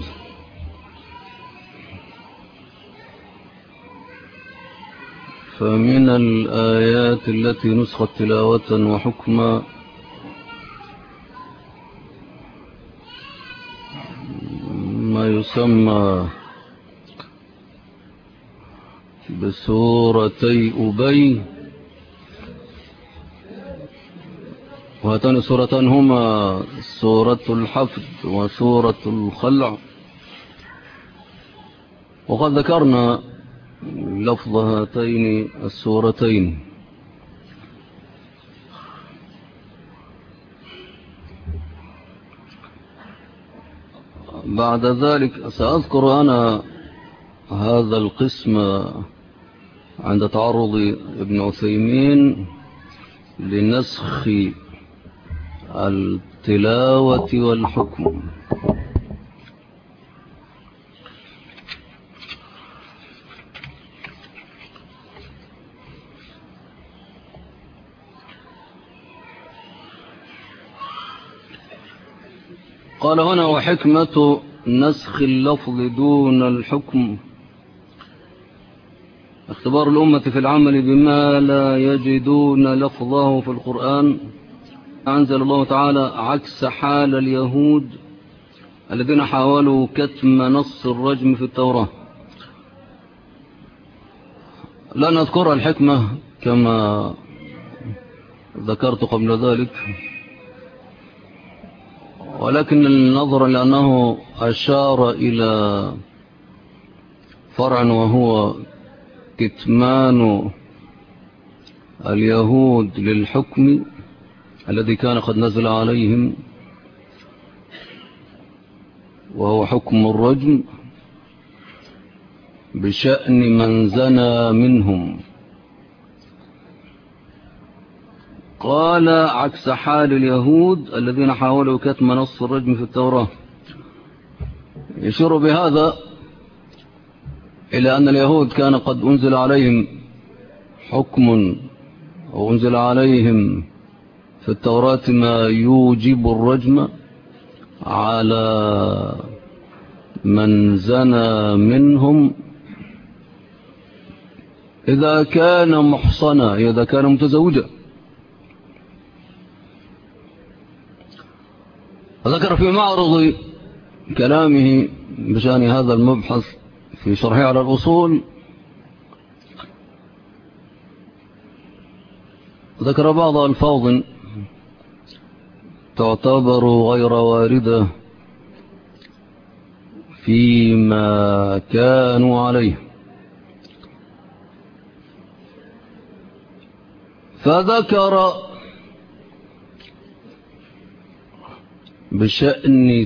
فمن الآيات التي نسخت تلاوة وحكما ما يسمى بسورتي أبي، وهاتان السورتان هما سورة الحفد وسورة الخلع. وقد ذكرنا لفظ هاتين السورتين، بعد ذلك سأذكر أنا هذا القسم عند تعرض ابن عثيمين لنسخ التلاوة والحكم. قال هنا: وحكمة نسخ اللفظ دون الحكم اختبار الأمة في العمل بما لا يجدون لفظه في القرآن. أنزل الله تعالى عكس حال اليهود الذين حاولوا كتم نص الرجم في التوراة. لا نذكر الحكمة كما ذكرت قبل ذلك، ولكن النظر لأنه أشار إلى فرع وهو كتمان اليهود للحكم الذي كان قد نزل عليهم، وهو حكم الرجم بشأن من زنى منهم. قال عكس حال اليهود الذين حاولوا كتم نص الرجم في التوراة، يشير بهذا إلى أن اليهود كان قد أنزل عليهم حكم وأنزل عليهم في التوراة ما يوجب الرجم على من زنى منهم إذا كان محصنا، إذا كان متزوجا. ذكر في معرض كلامه بشأن هذا المبحث في شرحه على الأصول، ذكر بعض ألفاظ تعتبر غير واردة فيما كانوا عليه، فذكر بشأن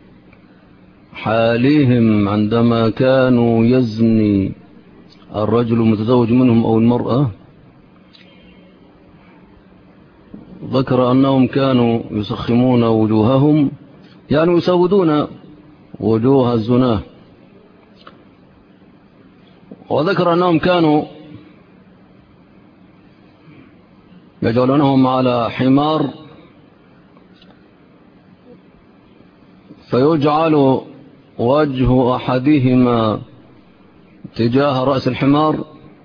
حالهم عندما كانوا يزني الرجل المتزوج منهم أو المرأة. ذكر أنهم كانوا يسخمون وجوههم، يعني يسودون وجوه الزناه. وذكر أنهم كانوا يجعلونهم على حمار فيجعل وجه أحدهما تجاه رأس الحمار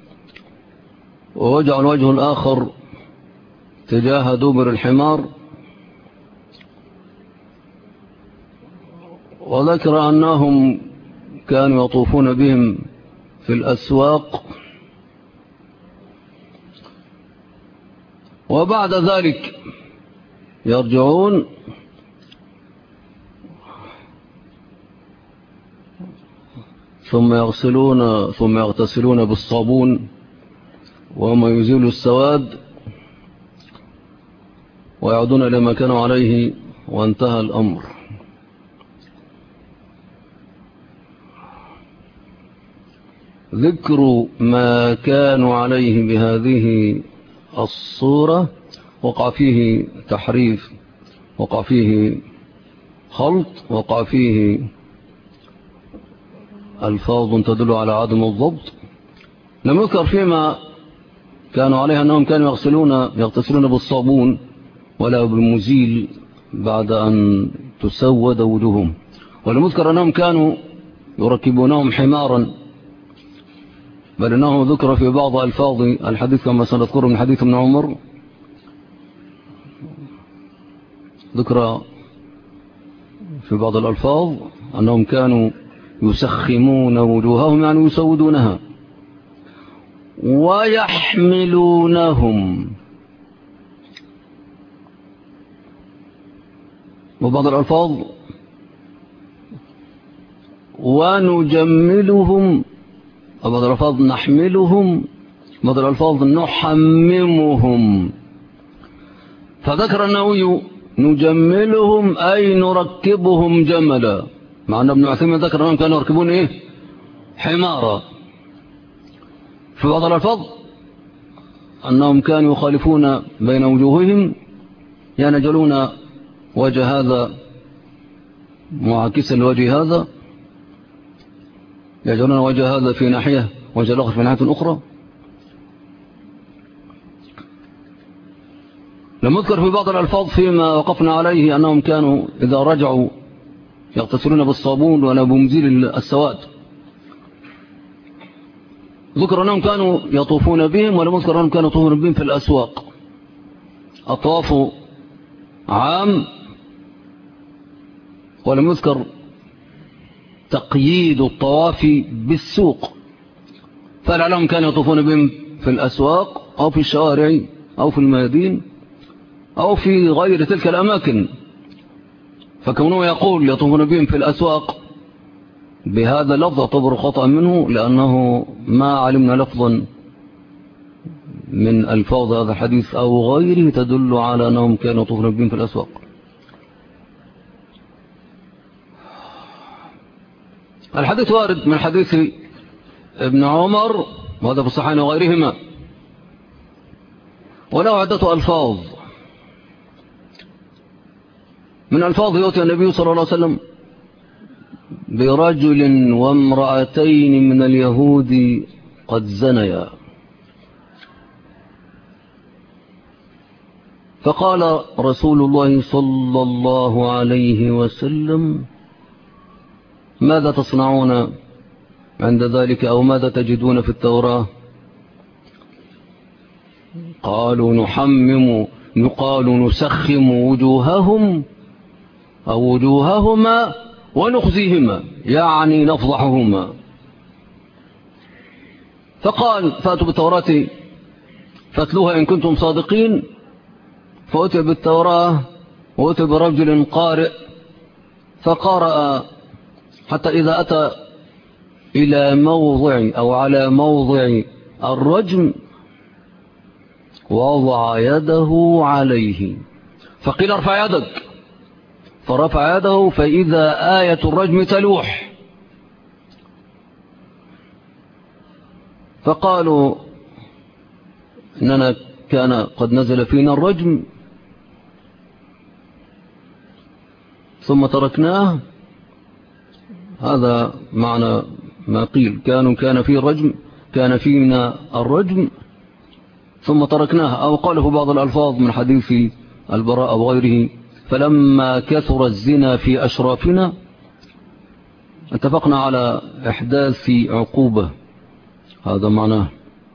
ويجعل وجه الآخر تجاه دبر الحمار. وذكر أنهم كانوا يطوفون بهم في الأسواق، وبعد ذلك يرجعون ثم يغتسلون بالصابون وما يزيل السواد ويعودون إلى ما كانوا عليه وانتهى الأمر. ذكر ما كانوا عليه بهذه الصورة وقع فيه تحريف، وقع فيه خلط، وقع فيه ألفاظ تدل على عدم الضبط. لم يذكر فيما كانوا عليه أنهم كانوا يغتسلون بالصابون ولا بالمزيل بعد أن تسود وجوههم، ولم يذكر أنهم كانوا يركبونهم حمارا، بل أنه ذكر في بعض ألفاظ الحديث كما سنذكر من حديث ابن عمر، ذكر في بعض الألفاظ أنهم كانوا يسخمون وجوههم، يعني يسودونها، ويحملونهم. وبعض الألفاظ ونجملهم، وبعض الألفاظ نحملهم، وبعض الألفاظ نحممهم. فذكر النووي نجملهم أي نركبهم جملا، مع أن ابن عثيمين ذكر أنهم كانوا يركبون إيه؟ حمارا. في بعض الألفاظ أنهم كانوا يخالفون بين وجوههم، يعني يجعلون وجه هذا معاكسا لوجه هذا، يجعلون وجه هذا في ناحية وجه الآخر في ناحية أخرى. لم يذكر في بعض الألفاظ فيما وقفنا عليه أنهم كانوا إذا رجعوا يغتسلون بالصابون ولا بمزيل السواد. ذكر أنهم كانوا يطوفون بهم، ولم يذكر أنهم كانوا يطوفون بهم في الأسواق. الطواف عام، ولم يذكر تقييد الطواف بالسوق، فلعلهم كانوا يطوفون بهم في الأسواق أو في الشوارع أو في الميادين أو في غير تلك الأماكن. فكونه يقول يطوفون بهم في الأسواق بهذا اللفظ يعتبر خطأ منه، لأنه ما علمنا لفظا من ألفاظ هذا الحديث أو غيره تدل على أنهم كانوا يطوفون بهم في الأسواق. الحديث وارد من حديث ابن عمر، وهذا في الصحيحين وغيرهما، وله عدة ألفاظ. من ألفاظ يؤتي النبي صلى الله عليه وسلم برجل وامرأتين من اليهود قد زنيا، فقال رسول الله صلى الله عليه وسلم: ماذا تصنعون عند ذلك، أو ماذا تجدون في التوراة؟ قالوا نسخم وجوههم أو وجوههما ونخزيهما، يعني نفضحهما. فقال: فأتوا بالتوراة فاتلوها إن كنتم صادقين. فأتوا بالتوراة وأتوا برجل قارئ فقرأ حتى إذا أتى إلى موضع أو على موضع الرجم وضع يده عليه، فقيل: ارفع يدك، فرفع يده فإذا آية الرجم تلوح. فقالوا: إننا كان قد نزل فينا الرجم ثم تركناه. هذا معنى ما قيل، كان فيه الرجم، كان فينا الرجم ثم تركناه. أو قال في بعض الألفاظ من حديث البراء وغيره: فلما كثر الزنا في أشرافنا اتفقنا على إحداث عقوبة. هذا معناه.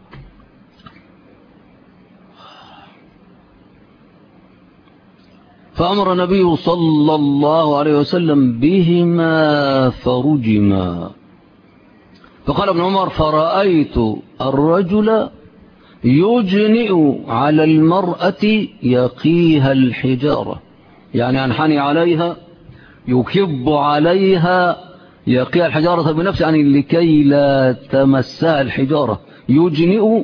فأمر النبي صلى الله عليه وسلم بهما فرجما. فقال ابن عمر: فرأيت الرجل يجنئ على المرأة يقيها الحجارة، يعني أنحني عليها، يكب عليها، يقيها الحجارة بنفسه، يعني لكي لا تمسها الحجارة. يجنئ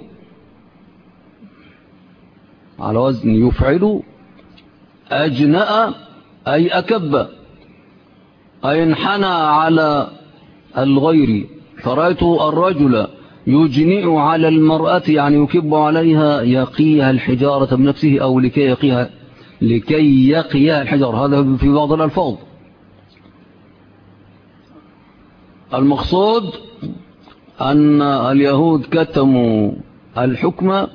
على وزن يفعل، أجنأ أي أكب، أي انحنى على الغير. فرأيت الرجل يجنئ على المرأة، يعني يكب عليها، يقيها الحجارة بنفسه، أو لكي يقيها الحجارة. هذا في بعض الألفاظ. المقصود أن اليهود كتموا الحكم،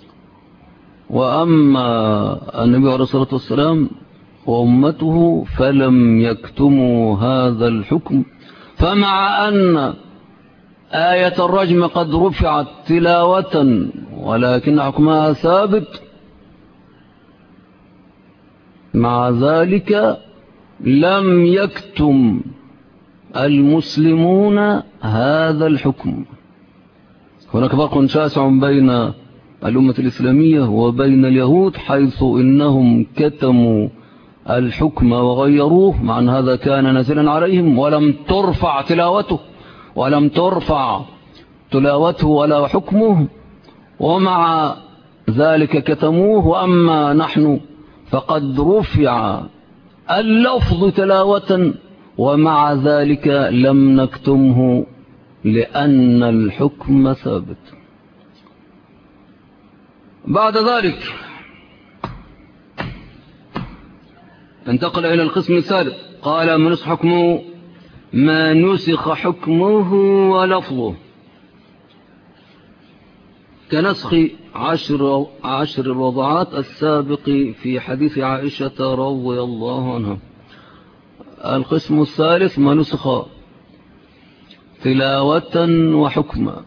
وأما النبي عليه الصلاة والسلام وأمته فلم يكتموا هذا الحكم. فمع أن آية الرجم قد رفعت تلاوة ولكن حكمها ثابت، مع ذلك لم يكتم المسلمون هذا الحكم. هناك فرق شاسع بين الأمة الإسلامية وبين اليهود، حيث إنهم كتموا الحكم وغيروه، مع أن هذا كان نازلا عليهم ولم ترفع تلاوته ولا حكمه، ومع ذلك كتموه. وأما نحن فقد رفع اللفظ تلاوة ومع ذلك لم نكتمه لأن الحكم ثابت. بعد ذلك انتقل إلى القسم الثالث، قال من نسخ حكمه ما نسخ حكمه ولفظه، كنسخ 10 الرضعات السابق في حديث عائشة رضي الله عنها. القسم الثالث ما نسخ تلاوة وحكما،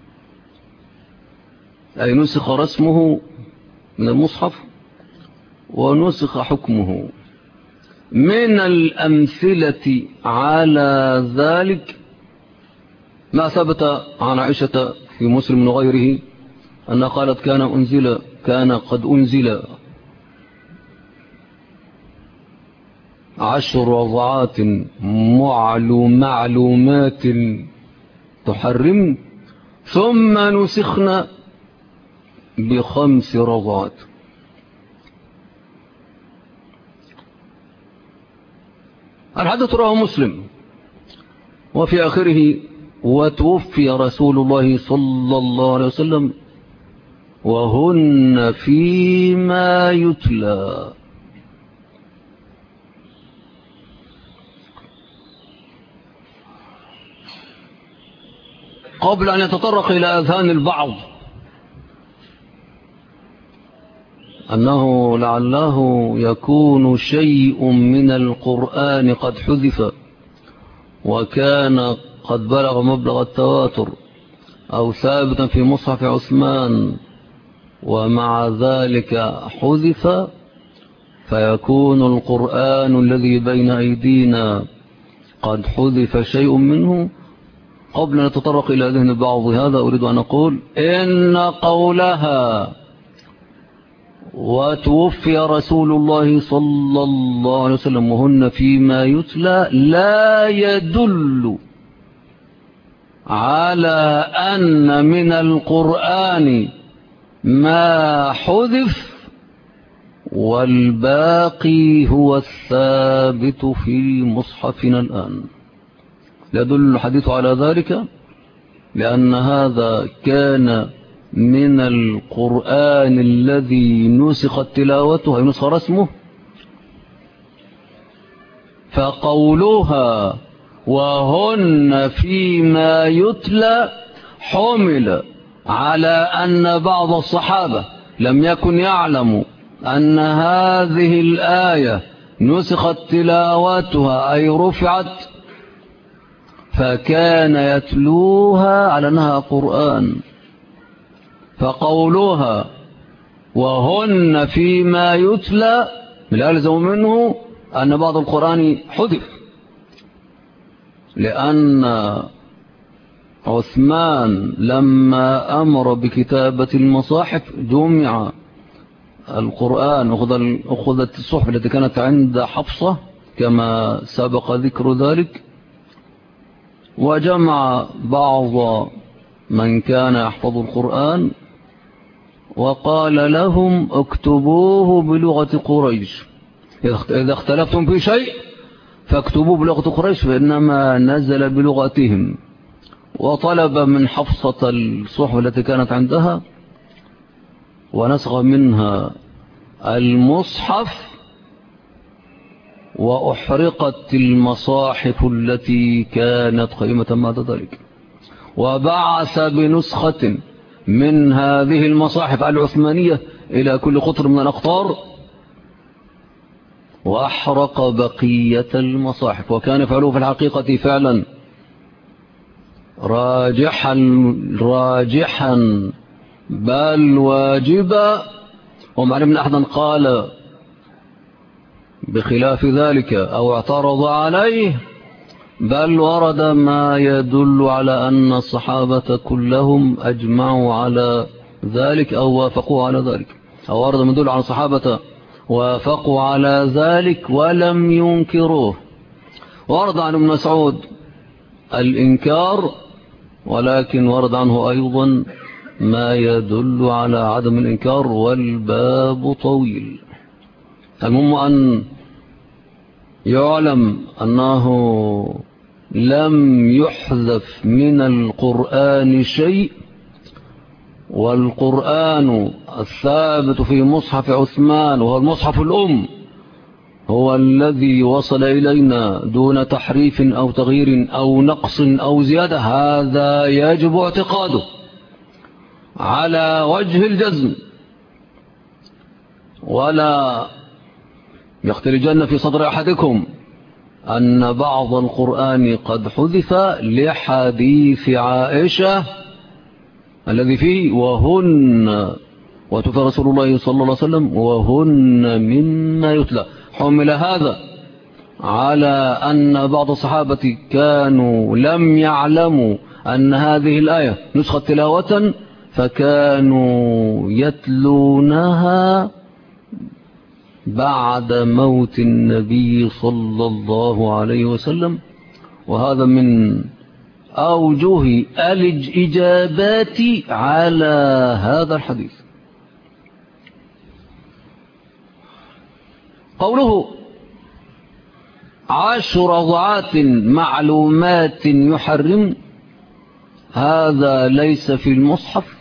أي نسخ رسمه من المصحف ونسخ حكمه. من الأمثلة على ذلك ما ثبت عن عائشة في مسلم وغيره أنها قالت كان قد أنزل 10 رضعات معلومات تحرم، ثم نسخنا ب5 رضعات. الحديث رواه مسلم، وفي آخره وتوفي رسول الله صلى الله عليه وسلم وهن فيما يتلى. قبل أن يتطرق إلى أذهان البعض أنه لعله يكون شيء من القرآن قد حذف وكان قد بلغ مبلغ التواتر أو ثابتا في مصحف عثمان ومع ذلك حذف، فيكون القرآن الذي بين أيدينا قد حذف شيء منه. قبل أن نتطرق إلى ذهن بعض هذا أريد أن أقول إن قولها وتوفي رسول الله صلى الله عليه وسلم وهن فيما يتلى لا يدل على أن من القرآن ما حذف والباقي هو الثابت في مصحفنا الآن. لا يدل الحديث على ذلك، لأن هذا كان من القرآن الذي نسخت تلاوته أي نسخ رسمه. فقولها وهن فيما يتلى حمل على أن بعض الصحابة لم يكن يعلم أن هذه الآية نسخت تلاوتها أي رفعت، فكان يتلوها على أنها قرآن. فقولها وهن فيما يتلى لا يلزم منه أن بعض القرآن حذف، لأن عثمان لما أمر بكتابة المصاحف جمع القرآن، أخذت الصحف التي كانت عند حفصة كما سبق ذكر ذلك، وجمع بعض من كان يحفظ القرآن وقال لهم اكتبوه بلغة قريش، إذا اختلفتم في شيء فاكتبوه بلغة قريش فإنما نزل بلغتهم. وطلب من حفصة الصحف التي كانت عندها ونسخ منها المصحف، وأحرقت المصاحف التي كانت قائمة بعد ذلك، وبعث بنسخة من هذه المصاحف العثمانية إلى كل قطر من الأقطار وأحرق بقية المصاحف. وكان فعله في الحقيقة فعلا راجحا بل واجبا، وما علمنا أحدا قال بخلاف ذلك أو اعترض عليه، بل ورد ما يدل على أن الصحابة كلهم أجمعوا على ذلك أو وافقوا على ذلك، أو ورد ما يدل على الصحابة وافقوا على ذلك ولم ينكروه. ورد عن ابن مسعود الإنكار، ولكن ورد عنه أيضا ما يدل على عدم الإنكار، والباب طويل. المهم أن يعلم أنه لم يحذف من القرآن شيء، والقرآن الثابت في مصحف عثمان وهو المصحف الأم هو الذي وصل إلينا دون تحريف أو تغيير أو نقص أو زيادة. هذا يجب اعتقاده على وجه الجزم، ولا يختلجن في صدر أحدكم أن بعض القرآن قد حذف لحديث عائشة الذي فيه وهن وتوفى رسول الله صلى الله عليه وسلم وهن مما يتلى. حمل هذا على أن بعض الصحابة كانوا لم يعلموا أن هذه الآية نسخة تلاوة، فكانوا يتلونها بعد موت النبي صلى الله عليه وسلم. وهذا من أوجه الإجابات على هذا الحديث. قوله 10 رضعات معلومات يحرم، هذا ليس في المصحف،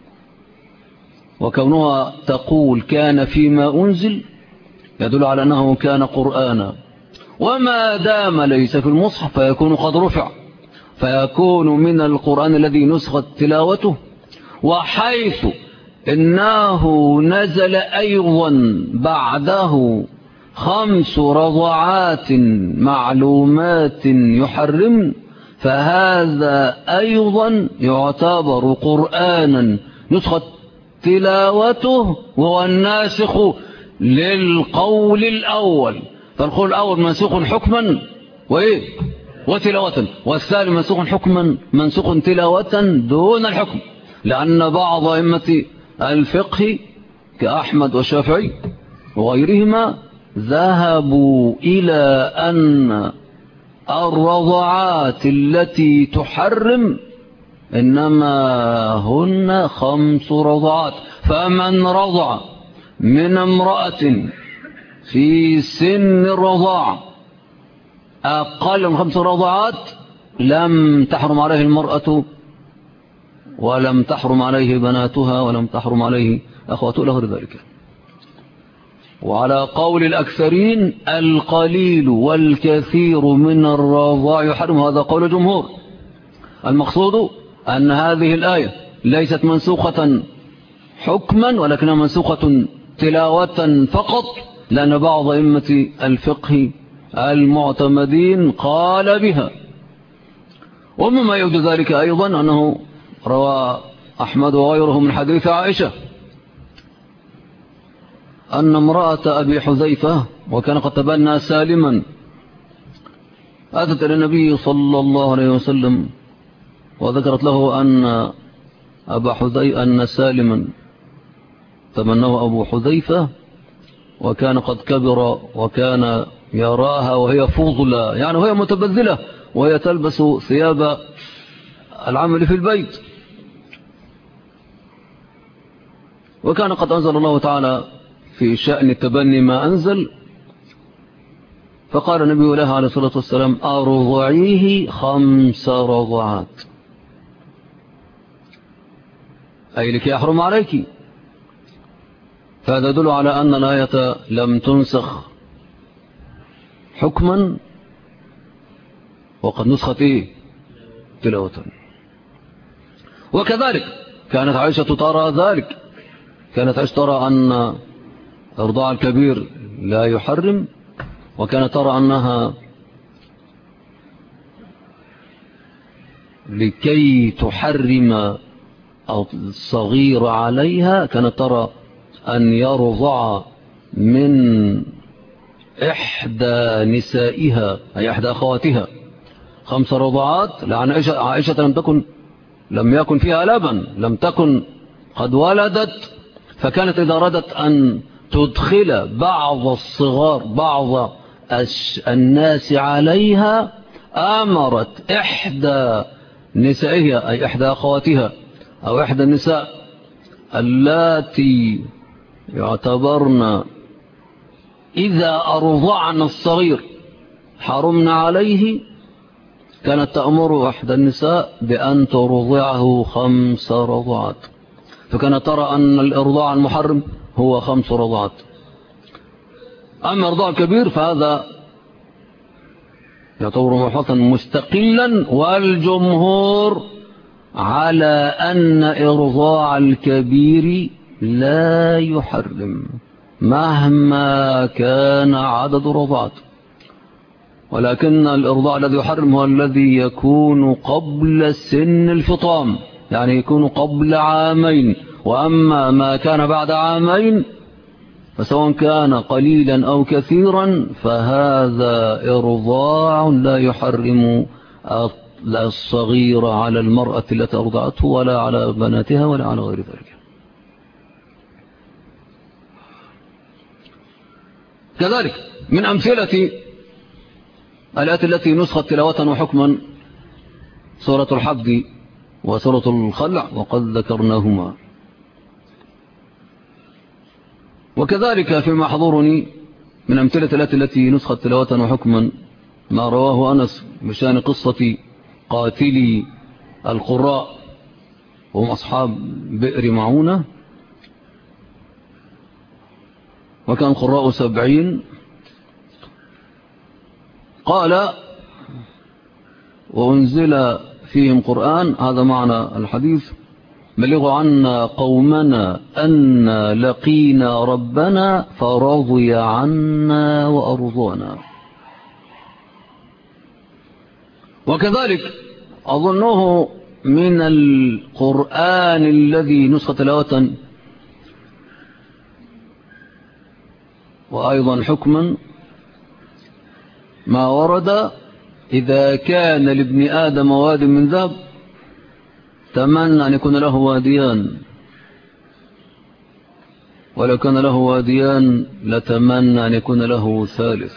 وكونها تقول كان فيما أنزل يدل على أنه كان قرآنا، وما دام ليس في المصحف فيكون قد رفع، فيكون من القرآن الذي نسخت تلاوته. وحيث إنه نزل أيضا بعده 5 رضعات معلومات يحرم، فهذا أيضا يعتبر قرآنا نسخت تلاوته، وهو الناسخ للقول الأول. فالقول الأول منسوخ حكما وتلاوة، والثاني منسوخ حكما منسوخ تلاوة دون الحكم، لأن بعض أئمة الفقه كأحمد والشافعي وغيرهما ذهبوا إلى أن الرضعات التي تحرم إنما هن 5 رضعات. فمن رضع من امرأة في سن الرضاعة أقل من 5 رضعات لم تحرم عليه المرأة، ولم تحرم عليه بناتها، ولم تحرم عليه أخواته له ذلك. وعلى قول الأكثرين القليل والكثير من الرضاع يحرم، هذا قول الجمهور. المقصود أن هذه الآية ليست منسوخة حكما، ولكنها منسوخة تلاوة فقط، لأن بعض أئمة الفقه المعتمدين قال بها. ومما يوجد ذلك أيضا أنه روى أحمد وغيره من حديث عائشة أن امرأة أبي حذيفة وكان قد تبنى سالما أتت إلى النبي صلى الله عليه وسلم وذكرت له أن أن سالما تبناه أبو حذيفة وكان قد كبر، وكان يراها وهي فضلة، يعني وهي متبذلة وهي تلبس ثياب العمل في البيت. وكان قد أنزل الله تعالى في شأن التبني ما أنزل، فقال النبي لها عليه الصلاة والسلام أرضعيه 5 رضعات، أي لكي يحرم عليك. فهذا يدل على أن الآية لم تنسخ حكما، وقد نسخت تلاوة. وكذلك كانت عائشة ترى ذلك، كانت عائشة ترى أن إرضاع الكبير لا يحرم، وكانت ترى أنها لكي تحرم الصغير عليها كانت ترى أن يرضع من إحدى نسائها أي إحدى أخواتها 5 رضعات، لأن عائشة لم يكن فيها لبن، لم تكن قد ولدت، فكانت إذا أرادت أن تدخل بعض الصغار بعض الناس عليها أمرت إحدى نسائها أي إحدى أخواتها أو إحدى النساء اللاتي يعتبرن إذا أرضعن الصغير حرمنا عليه كانت تأمر إحدى النساء بأن ترضعه 5 رضعات، فكانت ترى أن الإرضاع المحرم هو 5 رضعات. أما إرضاع الكبير فهذا يعتبر محرما مستقلا، والجمهور على أن إرضاع الكبير لا يحرم مهما كان عدد الرضعات، ولكن الإرضاع الذي يحرم هو الذي يكون قبل سن الفطام، يعني يكون قبل 2 عام. وأما ما كان بعد 2 عام فسواء كان قليلا أو كثيرا فهذا إرضاع لا يحرم الصغير على المرأة التي أرضعته ولا على بناتها ولا على غير ذلك. كذلك من أمثلة الآيات التي نسخت تلاوة وحكما سورة الحج وسورة الخلع وقد ذكرناهما. وكذلك فيما حضرني من أمثلة الآيات التي نسخت تلاوة وحكما ما رواه أنس بشأن قصة قاتلي القراء وهم أصحاب بئر معونة، وكان قراء 70. قال وأنزل فيهم قرآن، هذا معنى الحديث: بلغوا عنا قومنا أن لقينا ربنا فرضي عنا وأرضانا. وكذلك أظنه من القرآن الذي نسخ تلاوة وأيضا حكما ما ورد: إذا كان لابن آدم واد من ذهب تمنى أن يكون له واديان، ولو كان له واديان لتمنى أن يكون له ثالث.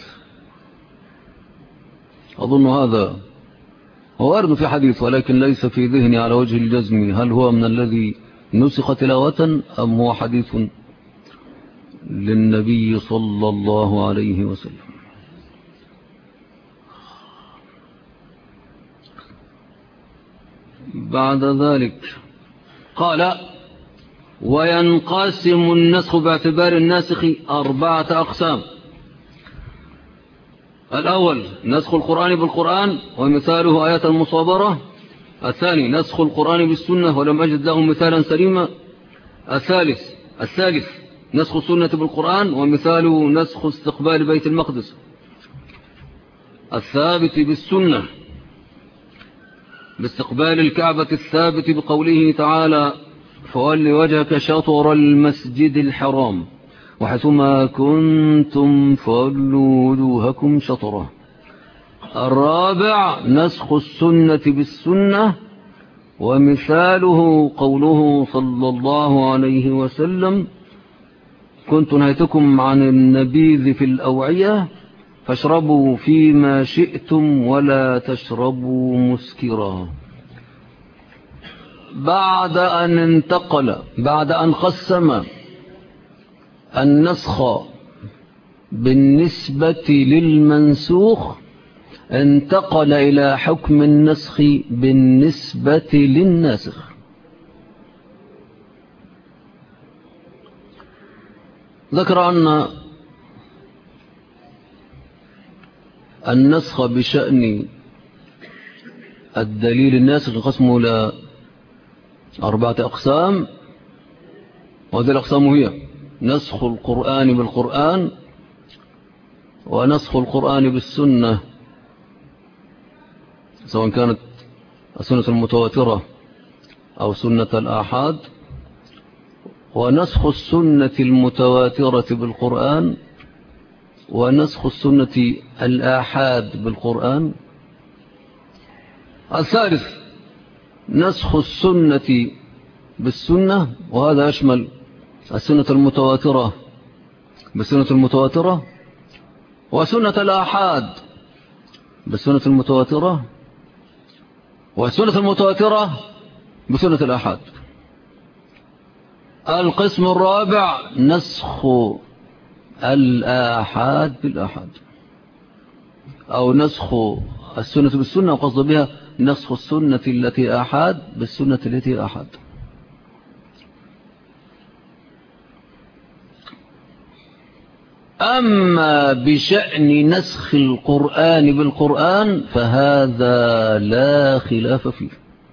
أظن هذا هو وارد في حديث، ولكن ليس في ذهني على وجه الجزم هل هو من الذي نسخ تلاوة أم هو حديث للنبي صلى الله عليه وسلم. بعد ذلك قال: وينقسم النسخ باعتبار الناسخ 4 أقسام. الأول نسخ القرآن بالقرآن ومثاله آيات المصابرة. الثاني نسخ القرآن بالسنة ولم أجد له مثالا سليما. الثالث نسخ السنة بالقرآن ومثاله نسخ استقبال بيت المقدس الثابت بالسنة باستقبال الكعبة الثابت بقوله تعالى: فول وجهك شطر المسجد الحرام وحيثما كنتم فولوا وجوهكم شطره. الرابع نسخ السنة بالسنة ومثاله قوله صلى الله عليه وسلم: كنت نهيتكم عن النبيذ في الأوعية فاشربوا فيما شئتم ولا تشربوا مسكرا. بعد أن قسم النسخ بالنسبة للمنسوخ انتقل إلى حكم النسخ بالنسبة للناسخ. ذكر أن النسخ بشأن الدليل الناسخ قسمه إلى 4 أقسام، وهذه الأقسام هي: نسخ القرآن بالقرآن، ونسخ القرآن بالسنة سواء كانت السنة المتواترة أو سنة الآحاد، ونسخ السنة المتواترة بالقرآن، ونسخ السنة الآحاد بالقرآن. الثالث نسخ السنة بالسنة، وهذا يشمل السنة المتواترة بالسنة المتواترة، وسنة الآحاد بالسنة المتواترة، والسنة المتواترة بسنة الآحاد. القسم الرابع نسخ الآحاد بالآحاد. أو نسخ السنة بالسنة، وقصد بها نسخ السنة التي آحاد بالسنة التي آحاد. أما بشأن نسخ القرآن بالقرآن فهذا لا خلاف فيه.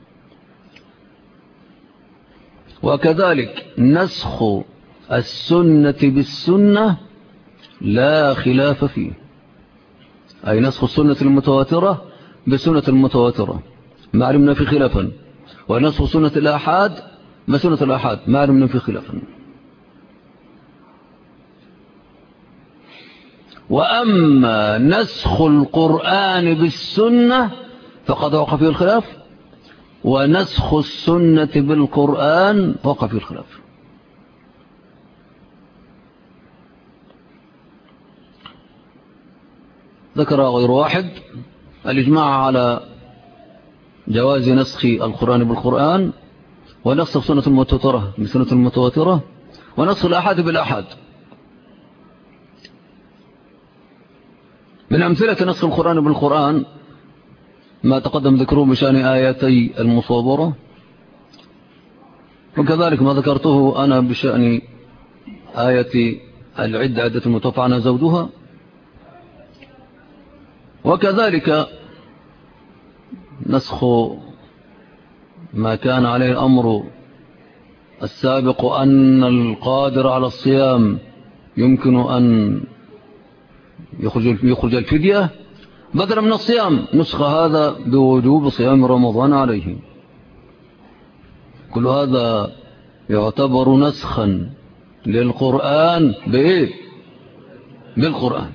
وكذلك نسخ السنة بالسنة لا خلاف فيه، أي نسخ السنة المتواترة بسنة المتواترة ما علمنا في خلافا، ونسخ سنة الآحاد بسنة الآحاد ما علمنا في خلافا. وأما نسخ القرآن بالسنة فقد وقع فيه الخلاف، ونسخ السنة بالقرآن وقع فيه الخلاف. ذكر غير واحد الإجماع على جواز نسخ القرآن بالقرآن، ونسخ السنة المتواترة بسنة المتواترة، ونسخ الآحاد بالآحاد. من أمثلة نسخ القرآن بالقرآن ما تقدم ذكره بشأن آياتي المصابرة، وكذلك ما ذكرته أنا بشأن آية العدة، عدة المتوفى عنها زوجها. وكذلك نسخ ما كان عليه الأمر السابق أن القادر على الصيام يمكن أن يخرج الفدية بدلا من الصيام، نسخ هذا بوجوب صيام رمضان عليه. كل هذا يعتبر نسخا للقرآن بإيه؟ بالقرآن.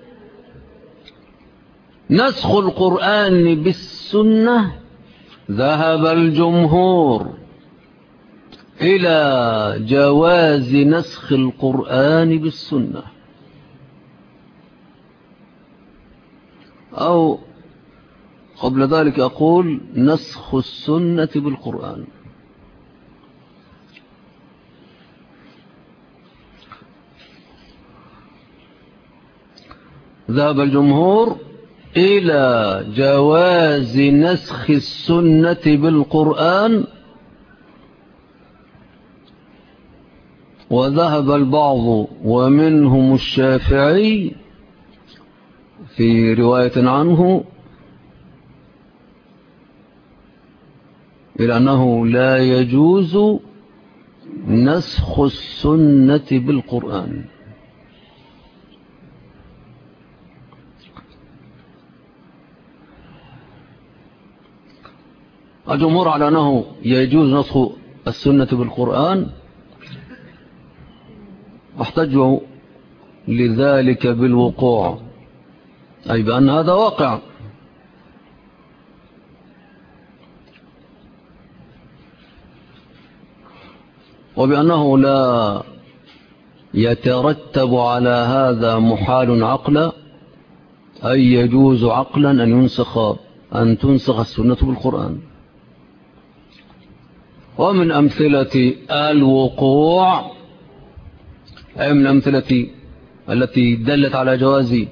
نسخ القرآن بالسنة ذهب الجمهور إلى جواز نسخ القرآن بالسنة، أو قبل ذلك أقول نسخ السنة بالقرآن. ذهب الجمهور إلى جواز نسخ السنة بالقرآن، وذهب البعض ومنهم الشافعي في رواية عنه إلى أنه لا يجوز نسخ السنة بالقرآن. الجمهور على أنه يجوز نسخ السنة بالقرآن، واحتجوا لذلك بالوقوع، أي بأن هذا واقع. وبأنه لا يترتب على هذا محال عقلا، أي يجوز عقلا أن تنسخ السنة بالقرآن. ومن أمثلة الوقوع، أي من أمثلة التي دلت على جواز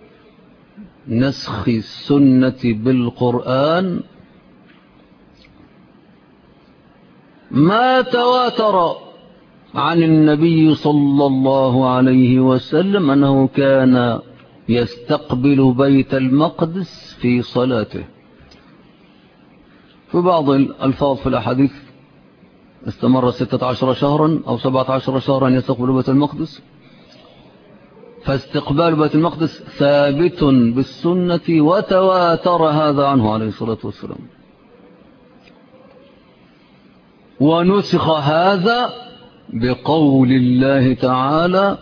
نسخ السنة بالقرآن ما تواتر عن النبي صلى الله عليه وسلم أنه كان يستقبل بيت المقدس في صلاته. في بعض الألفاظ في الأحاديث استمر 16 شهرا أو 17 شهرا يستقبل بيت المقدس، فاستقبال بيت المقدس ثابت بالسنة وتواتر هذا عنه عليه الصلاة والسلام. ونسخ هذا بقول الله تعالى: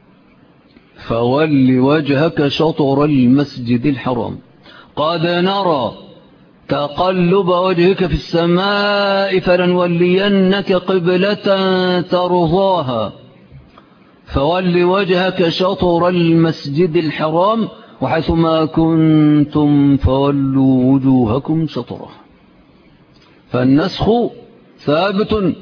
فول وجهك شطر المسجد الحرام قد نرى تقلب وجهك في السماء فلنولينك قبلة ترضاها فول وجهك شطر المسجد الحرام وحيثما كنتم فولوا وجوهكم شطره. فالنسخ ثابت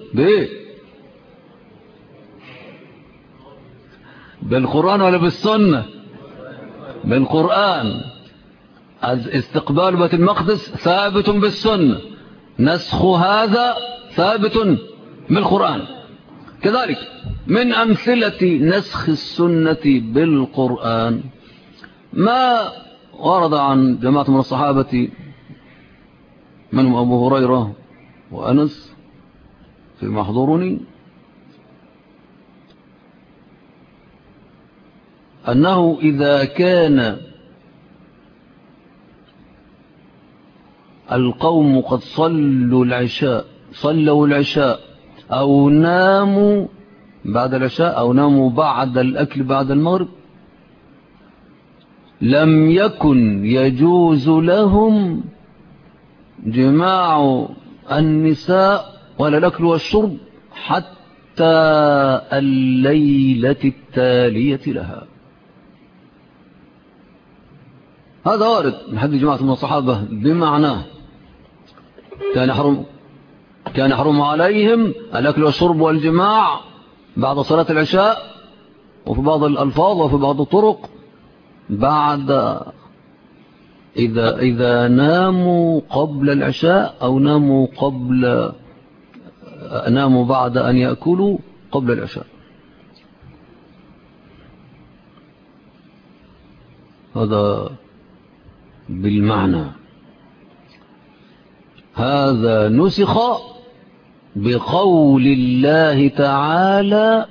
بالقرآن ولا بالسنة؟ بالقرآن. استقبال بيت المقدس ثابت بالسنة، نسخ هذا ثابت بالقرآن. كذلك من أمثلة نسخ السنة بالقرآن ما ورد عن جماعة من الصحابة منهم أبو هريرة وأنس في محضرني أنه إذا كان القوم قد صلوا العشاء أو ناموا بعد العشاء أو ناموا بعد الأكل بعد المغرب، لم يكن يجوز لهم جماع النساء ولا الأكل والشرب حتى الليلة التالية لها. هذا وارد من حديث جماعة من الصحابة بمعناه كان يحرم عليهم الأكل والشرب والجماع بعد صلاة العشاء، وفي بعض الألفاظ وفي بعض الطرق بعد إذا ناموا قبل العشاء أو ناموا بعد أن يأكلوا قبل العشاء. هذا بالمعنى. هذا نسخ بقول الله تعالى: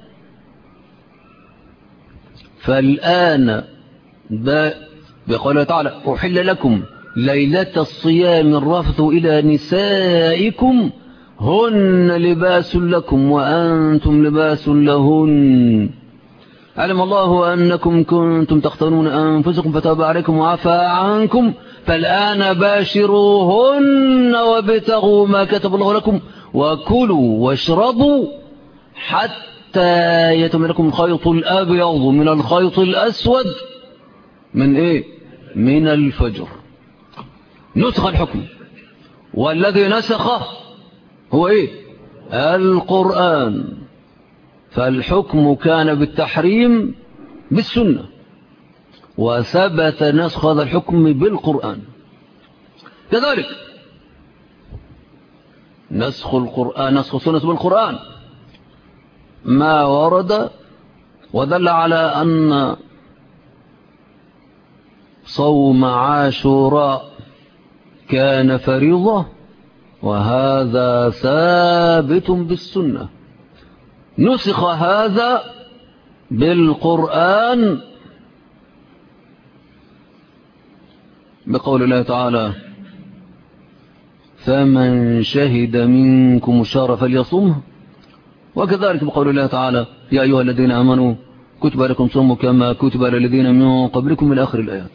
فالآن بقول الله تعالى: أحل لكم ليلة الصيام الرفث إلى نسائكم هن لباس لكم وأنتم لباس لهن علم الله أنكم كنتم تختارون أنفسكم فتاب عليكم وعفى عنكم فالآن باشروهن وابتغوا ما كتب الله لكم وكلوا واشربوا حتى يتم لكم الخيط الأبيض من الخيط الأسود من إيه؟ من الفجر. نسخ الحكم، والذي نسخه هو إيه؟ القرآن. فالحكم كان بالتحريم بالسنة، وثبت نسخ هذا الحكم بالقرآن. كذلك نسخ السنة بالقرآن ما ورد ودل على أن صوم عاشوراء كان فريضة، وهذا ثابت بالسنة. نسخ هذا بالقرآن بقول الله تعالى: فمن شهد منكم الشهر فليصمه. وكذلك بقول الله تعالى: يا أيها الذين آمنوا كتب لكم صوم كما كتب على الذين من قبلكم من آخر الآيات.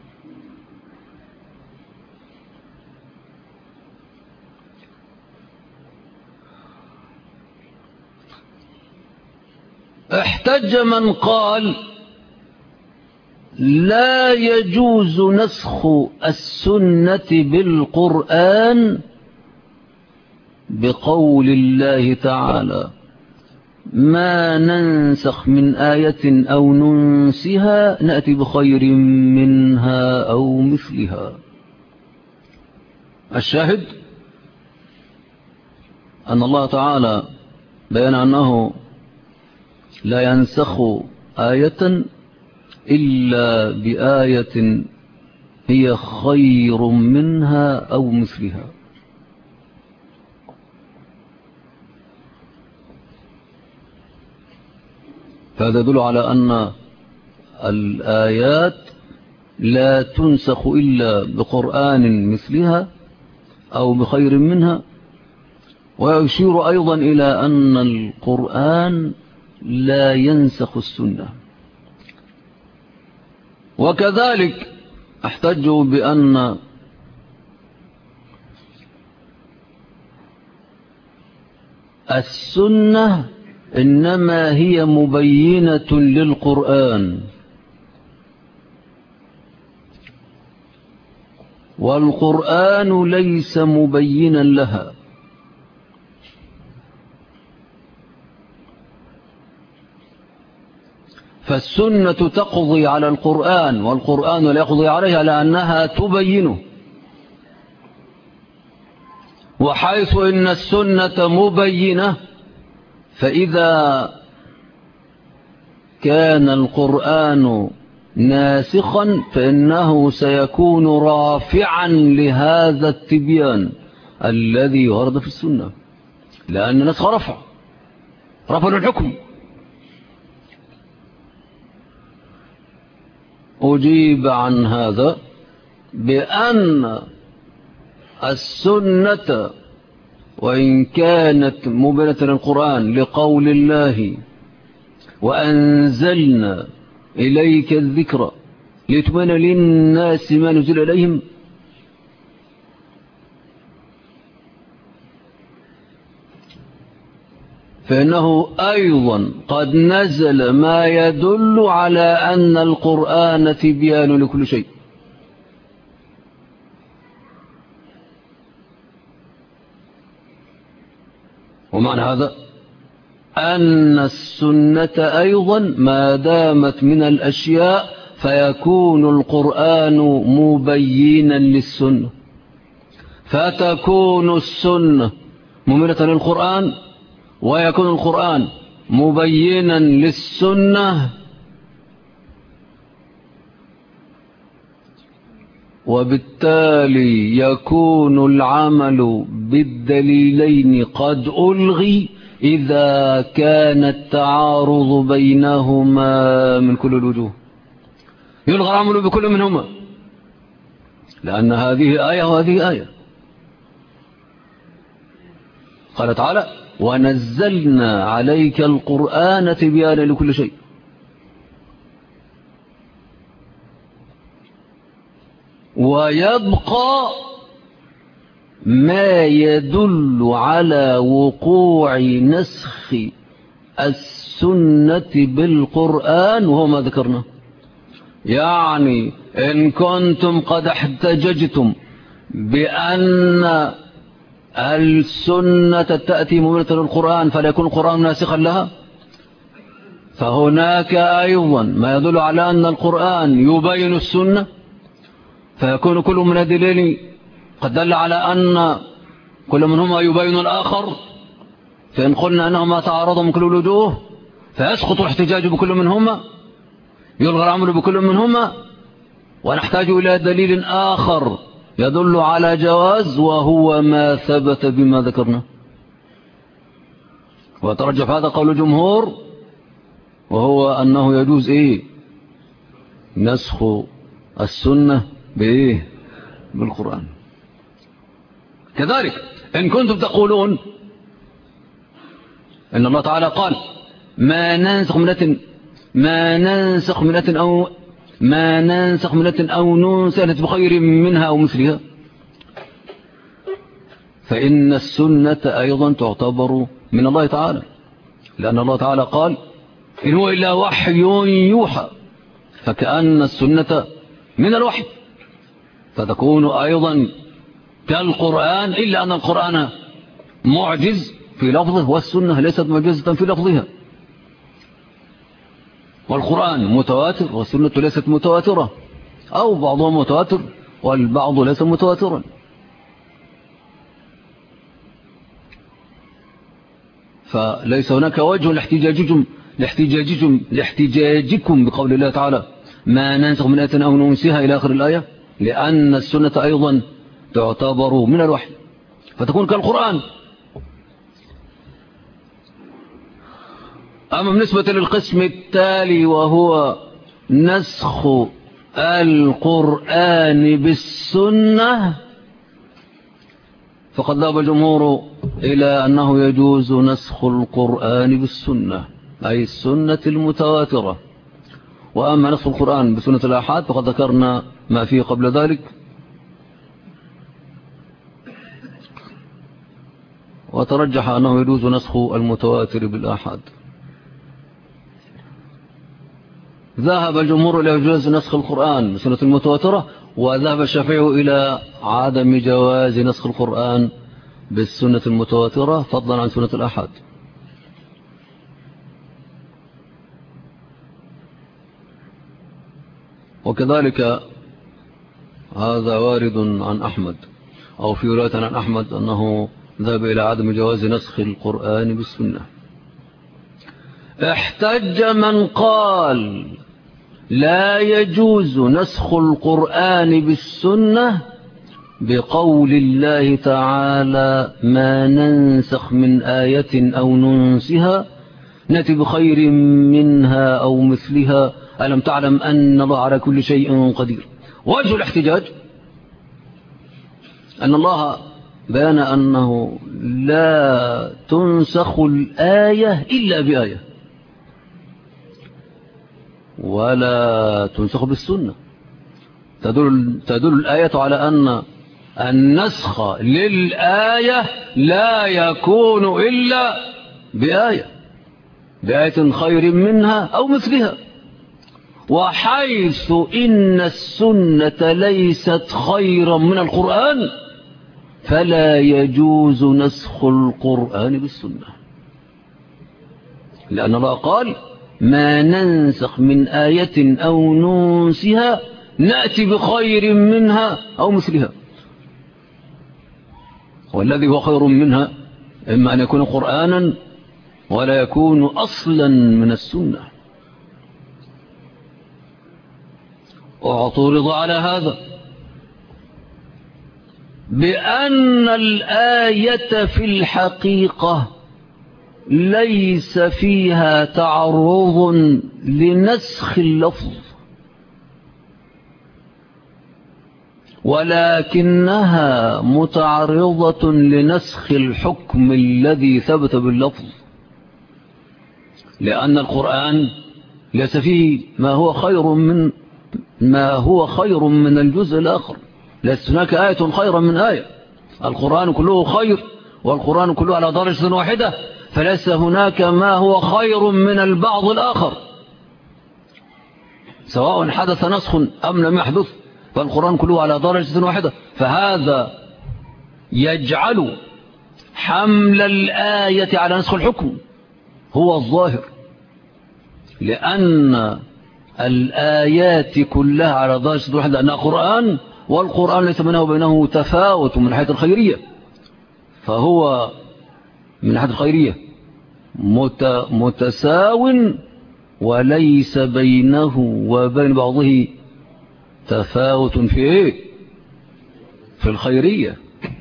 احتج من قال لا يجوز نسخ السنة بالقرآن بقول الله تعالى: ما ننسخ من آية أو ننسها نأتي بخير منها أو مثلها. الشاهد أن الله تعالى بيان أنه لا ينسخ آية إلا بآية هي خير منها أو مثلها. فهذا يدل على أن الآيات لا تنسخ إلا بقرآن مثلها أو بخير منها. ويشير أيضا إلى أن القرآن لا ينسخ السنة. وكذلك احتجوا بأن السنة إنما هي مبينة للقرآن، والقرآن ليس مبينا لها. فالسنة تقضي على القرآن والقرآن لا يقضي عليها لأنها تبينه. وحيث إن السنة مبينة فإذا كان القرآن ناسخا فإنه سيكون رافعا لهذا التبيان الذي ورد في السنة، لأن النسخ رفع الحكم. أجيب عن هذا بأن السنة وإن كانت مبينة للقرآن لقول الله وأنزلنا إليك الذكر لتبين للناس ما نزل إليهم، فإنه أيضا قد نزل ما يدل على أن القرآن تبيان لكل شيء. ومعنى هذا أن السنة أيضا ما دامت من الأشياء فيكون القرآن مبينا للسنة، فتكون السنة مملة للقرآن ويكون القرآن مبينا للسنة، وبالتالي يكون العمل بالدليلين قد ألغي إذا كان التعارض بينهما من كل الوجوه. يلغى العمل بكل منهما لأن هذه آية وهذه آية. قال تعالى ونزلنا عليك القرآن تبيانا لكل شيء. ويبقى ما يدل على وقوع نسخ السنة بالقرآن وهو ما ذكرنا. يعني إن كنتم قد احتججتم بأن السنة تأتي مبينة للقرآن فلا يكون القرآن ناسخا لها، فهناك أيضا ما يدل على أن القرآن يبين السنة، فيكون كل من الدليل قد دل على أن كل منهما يبين الآخر. فإن قلنا أنهما تعارضا من كل الوجوه فيسقط الاحتجاج بكل منهما، يلغى العمل بكل منهما، ونحتاج إلى دليل آخر يدل على جواز وهو ما ثبت بما ذكرنا. وترجح هذا قول الجمهور وهو أنه يجوز نسخ السنة بالقرآن. كذلك إن كنتم تقولون إن الله تعالى قال ما ننسخ منة أو ننسى بخير منها أو مثلها، فإن السنة أيضا تعتبر من الله تعالى، لأن الله تعالى قال إن هو إلا وحي يوحى، فكأن السنة من الوحي، فتكون أيضا كالقرآن، إلا أن القرآن معجز في لفظه والسنة ليست معجزة في لفظها. والقرآن متواتر والسنة ليست متواترة، أو بعضها متواتر والبعض ليس متواترا. فليس هناك وجه لاحتجاجكم بقول الله تعالى ما ننسخ من آية أو ننسها إلى آخر الآية، لأن السنة أيضا تعتبر من الوحي فتكون كالقرآن. أما بالنسبة للقسم التالي وهو نسخ القرآن بالسنة، فقد ذهب الجمهور إلى أنه يجوز نسخ القرآن بالسنة، أي السنة المتواترة. وأما نسخ القرآن بسنة الآحاد فقد ذكرنا ما فيه قبل ذلك، وترجح أنه يجوز نسخ المتواتر بالآحاد. ذهب الجمهور إلى جواز نسخ القرآن بسنة المتواترة، وذهب الشافعي إلى عدم جواز نسخ القرآن بالسنة المتواترة فضلا عن سنة الآحاد. وكذلك هذا وارد عن أحمد، أو في رواية عن أحمد أنه ذهب إلى عدم جواز نسخ القرآن بالسنة. احتج من قال لا يجوز نسخ القرآن بالسنة بقول الله تعالى ما ننسخ من آية أو ننسها نأتي بخير منها أو مثلها ألم تعلم أن الله على كل شيء قدير. وجه الاحتجاج أن الله بيان أنه لا تنسخ الآية إلا بآية ولا تنسخ بالسنة. تدل الآية على أن النسخ للآية لا يكون إلا بآية خير منها أو مثلها. وحيث إن السنة ليست خيرا من القرآن فلا يجوز نسخ القرآن بالسنة، لأن الله قال ما ننسخ من آية أو ننسها نأتي بخير منها أو مثلها. والذي هو خير منها إما أن يكون قرآنا ولا يكون أصلا من السنة. واعترض على هذا بأن الآية في الحقيقة ليس فيها تعرض لنسخ اللفظ، ولكنها متعرضة لنسخ الحكم الذي ثبت باللفظ، لأن القرآن ليس فيه ما هو خير من الجزء الآخر. ليس هناك آية خيرا من آية، القرآن كله خير والقرآن كله على درجة واحدة، فليس هناك ما هو خير من البعض الآخر سواء حدث نسخ أم لم يحدث، فالقرآن كله على درجة واحدة. فهذا يجعل حمل الآية على نسخ الحكم هو الظاهر، لأن الآيات كلها على درجة واحدة، لأنها قرآن، والقرآن ليس بينه وبينه تفاوت من حيث الخيرية، فهو من حيث الخيرية متساو، وليس بينه وبين بعضه تفاوت في إيه؟ في الخيرية.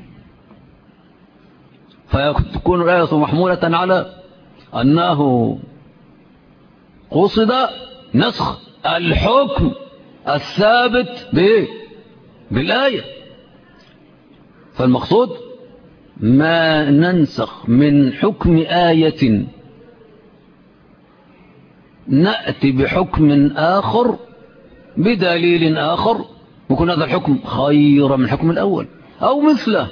فيكون الآية محمولة على أنه قصد نسخ الحكم الثابت بالآية. فالمقصود ما ننسخ من حكم آية نأتي بحكم آخر بدليل آخر، يكون هذا الحكم خيرا من الحكم الأول أو مثله.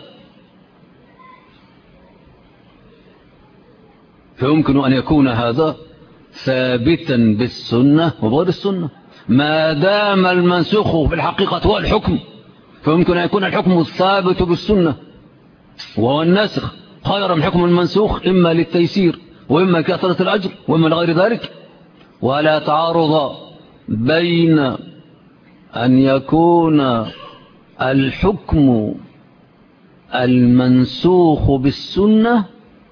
فيمكن أن يكون هذا ثابتا بالسنة وغير السنة، ما دام المنسوخ في الحقيقة هو الحكم، فيمكن أن يكون الحكم الثابت بالسنة وهو الناسخ خيرا من حكم المنسوخ، إما للتيسير وإما كثرة الأجر وإما لغير ذلك. ولا تعارض بين أن يكون الحكم المنسوخ بالسنة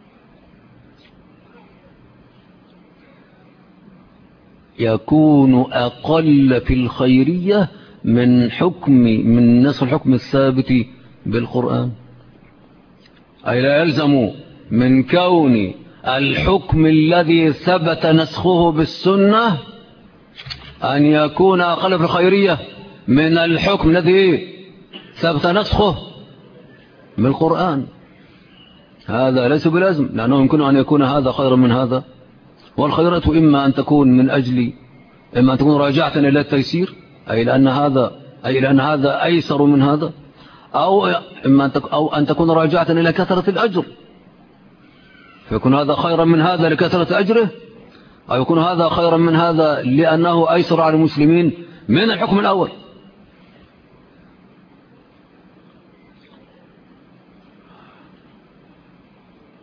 يكون أقل في الخيرية من نسخ الحكم الثابت بالقرآن. أي لا يلزم من كون الحكم الذي ثبت نسخه بالسنة أن يكون أقل في الخيرية من الحكم الذي ثبت نسخه بالقرآن. هذا ليس بلازم، لأنه يمكن أن يكون هذا خيرا من هذا. والخيرة إما أن تكون إما أن تكون راجعة إلى التيسير، أي لأن هذا أيسر من هذا، أو أن تكون راجعة إلى كثرة الأجر، فيكون هذا خيرا من هذا لكثرة أجره، أو يكون هذا خيرا من هذا لأنه أيسر على المسلمين من الحكم الأول.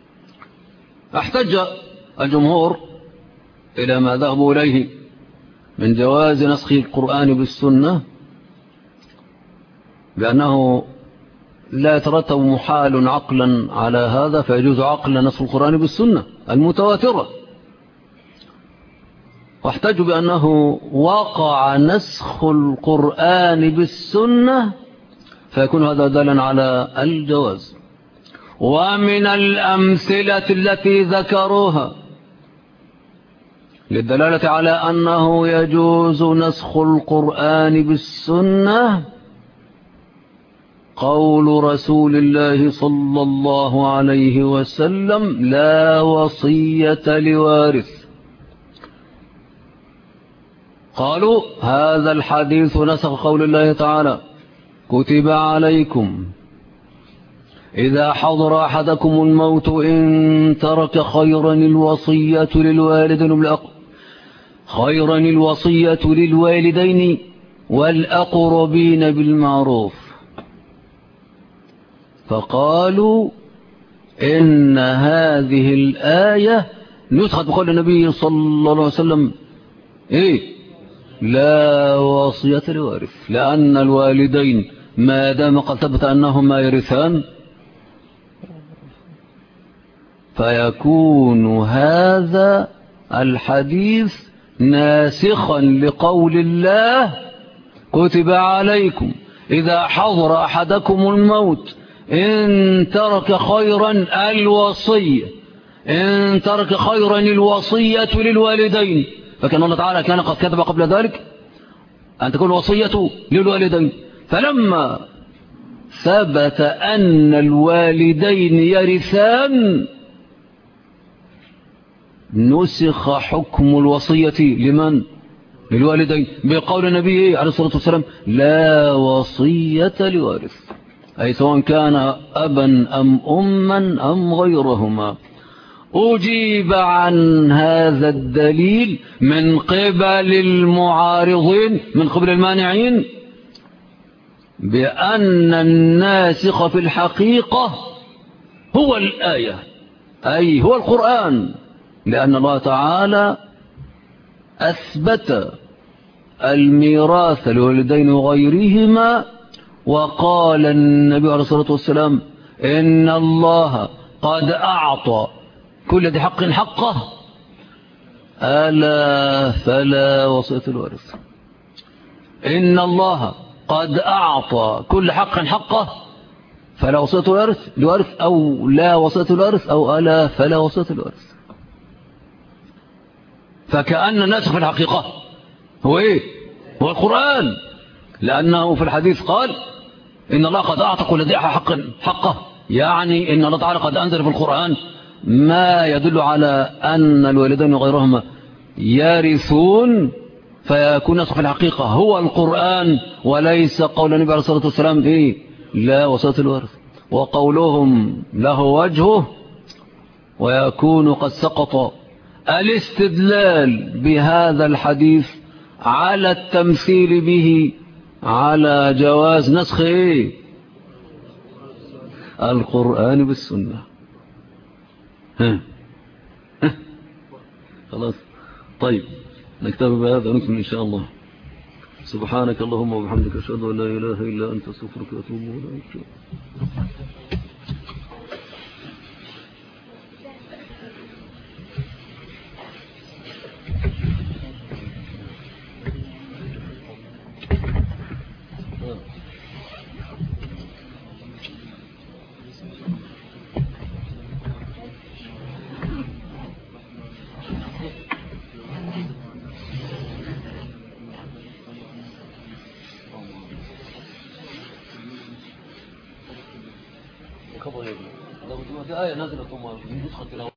احتج الجمهور إلى ما ذهبوا إليه من جواز نسخ القرآن بالسنة بأنه لا يترتب محال عقلا على هذا، فيجوز عقلا نسخ القرآن بالسنة المتواترة. واحتجوا بأنه وقع نسخ القرآن بالسنة فيكون هذا دالا على الجواز. ومن الأمثلة التي ذكروها للدلالة على أنه يجوز نسخ القرآن بالسنة قول رسول الله صلى الله عليه وسلم: لا وصية لوارث. قالوا هذا الحديث نسخ قول الله تعالى: كتب عليكم إذا حضر أحدكم الموت إن ترك خيرا الوصية للوالدين والأقربين بالمعروف. فقالوا إن هذه الآية نسخت بقول النبي صلى الله عليه وسلم: لا وصية لوارث، لأن الوالدين ما دام قد ثبت أنهما يرثان فيكون هذا الحديث ناسخا لقول الله: كتب عليكم إذا حضر أحدكم الموت إن ترك خيرا الوصية للوالدين. فكان الله تعالى كان قد كتب قبل ذلك أن تكون الوصية للوالدين، فلما ثبت أن الوالدين يرثان نسخ حكم الوصية لمن؟ للوالدين، بقول النبي عليه الصلاة والسلام: لا وصية لوارث، أي سواء كان أبا أم أما أم غيرهما. أجيب عن هذا الدليل من قبل المعارضين، من قبل المانعين، بأن الناسخ في الحقيقة هو الآية، أي هو القرآن، لأن الله تعالى أثبت الميراث للوالدين وغيرهما، وقال النبي عليه الصلاة والسلام: إن الله قد أعطى كل ذي حق حقه ألا فلا وصية الوارث. إن الله قد أعطى كل حق حقه فلا وصية الوارث، أو لا وصية الوارث، أو ألا فلا وصية الوارث. فكأن الناسخ في الحقيقة هو هو القرآن، لأنه في الحديث قال: إن الله قد أعطى كل ذي حق حقه، يعني إن الله تعالى قد أنزل في القرآن ما يدل على أن الوالدين وغيرهما يرثون، فيكون نسخ في الحقيقة هو القرآن وليس قول النبي عليه الصلاة والسلام لا وصية الوارث. وقولهم له وجهه، ويكون قد سقط الاستدلال بهذا الحديث على التمثيل به على جواز نسخ القرآن بالسنة. خلاص، طيب نكتفي بهذا ونكمل إن شاء الله. سبحانك اللهم وبحمدك، أشهد أن لا إله إلا أنت، أستغفرك وأتوب إليك. آية نزلت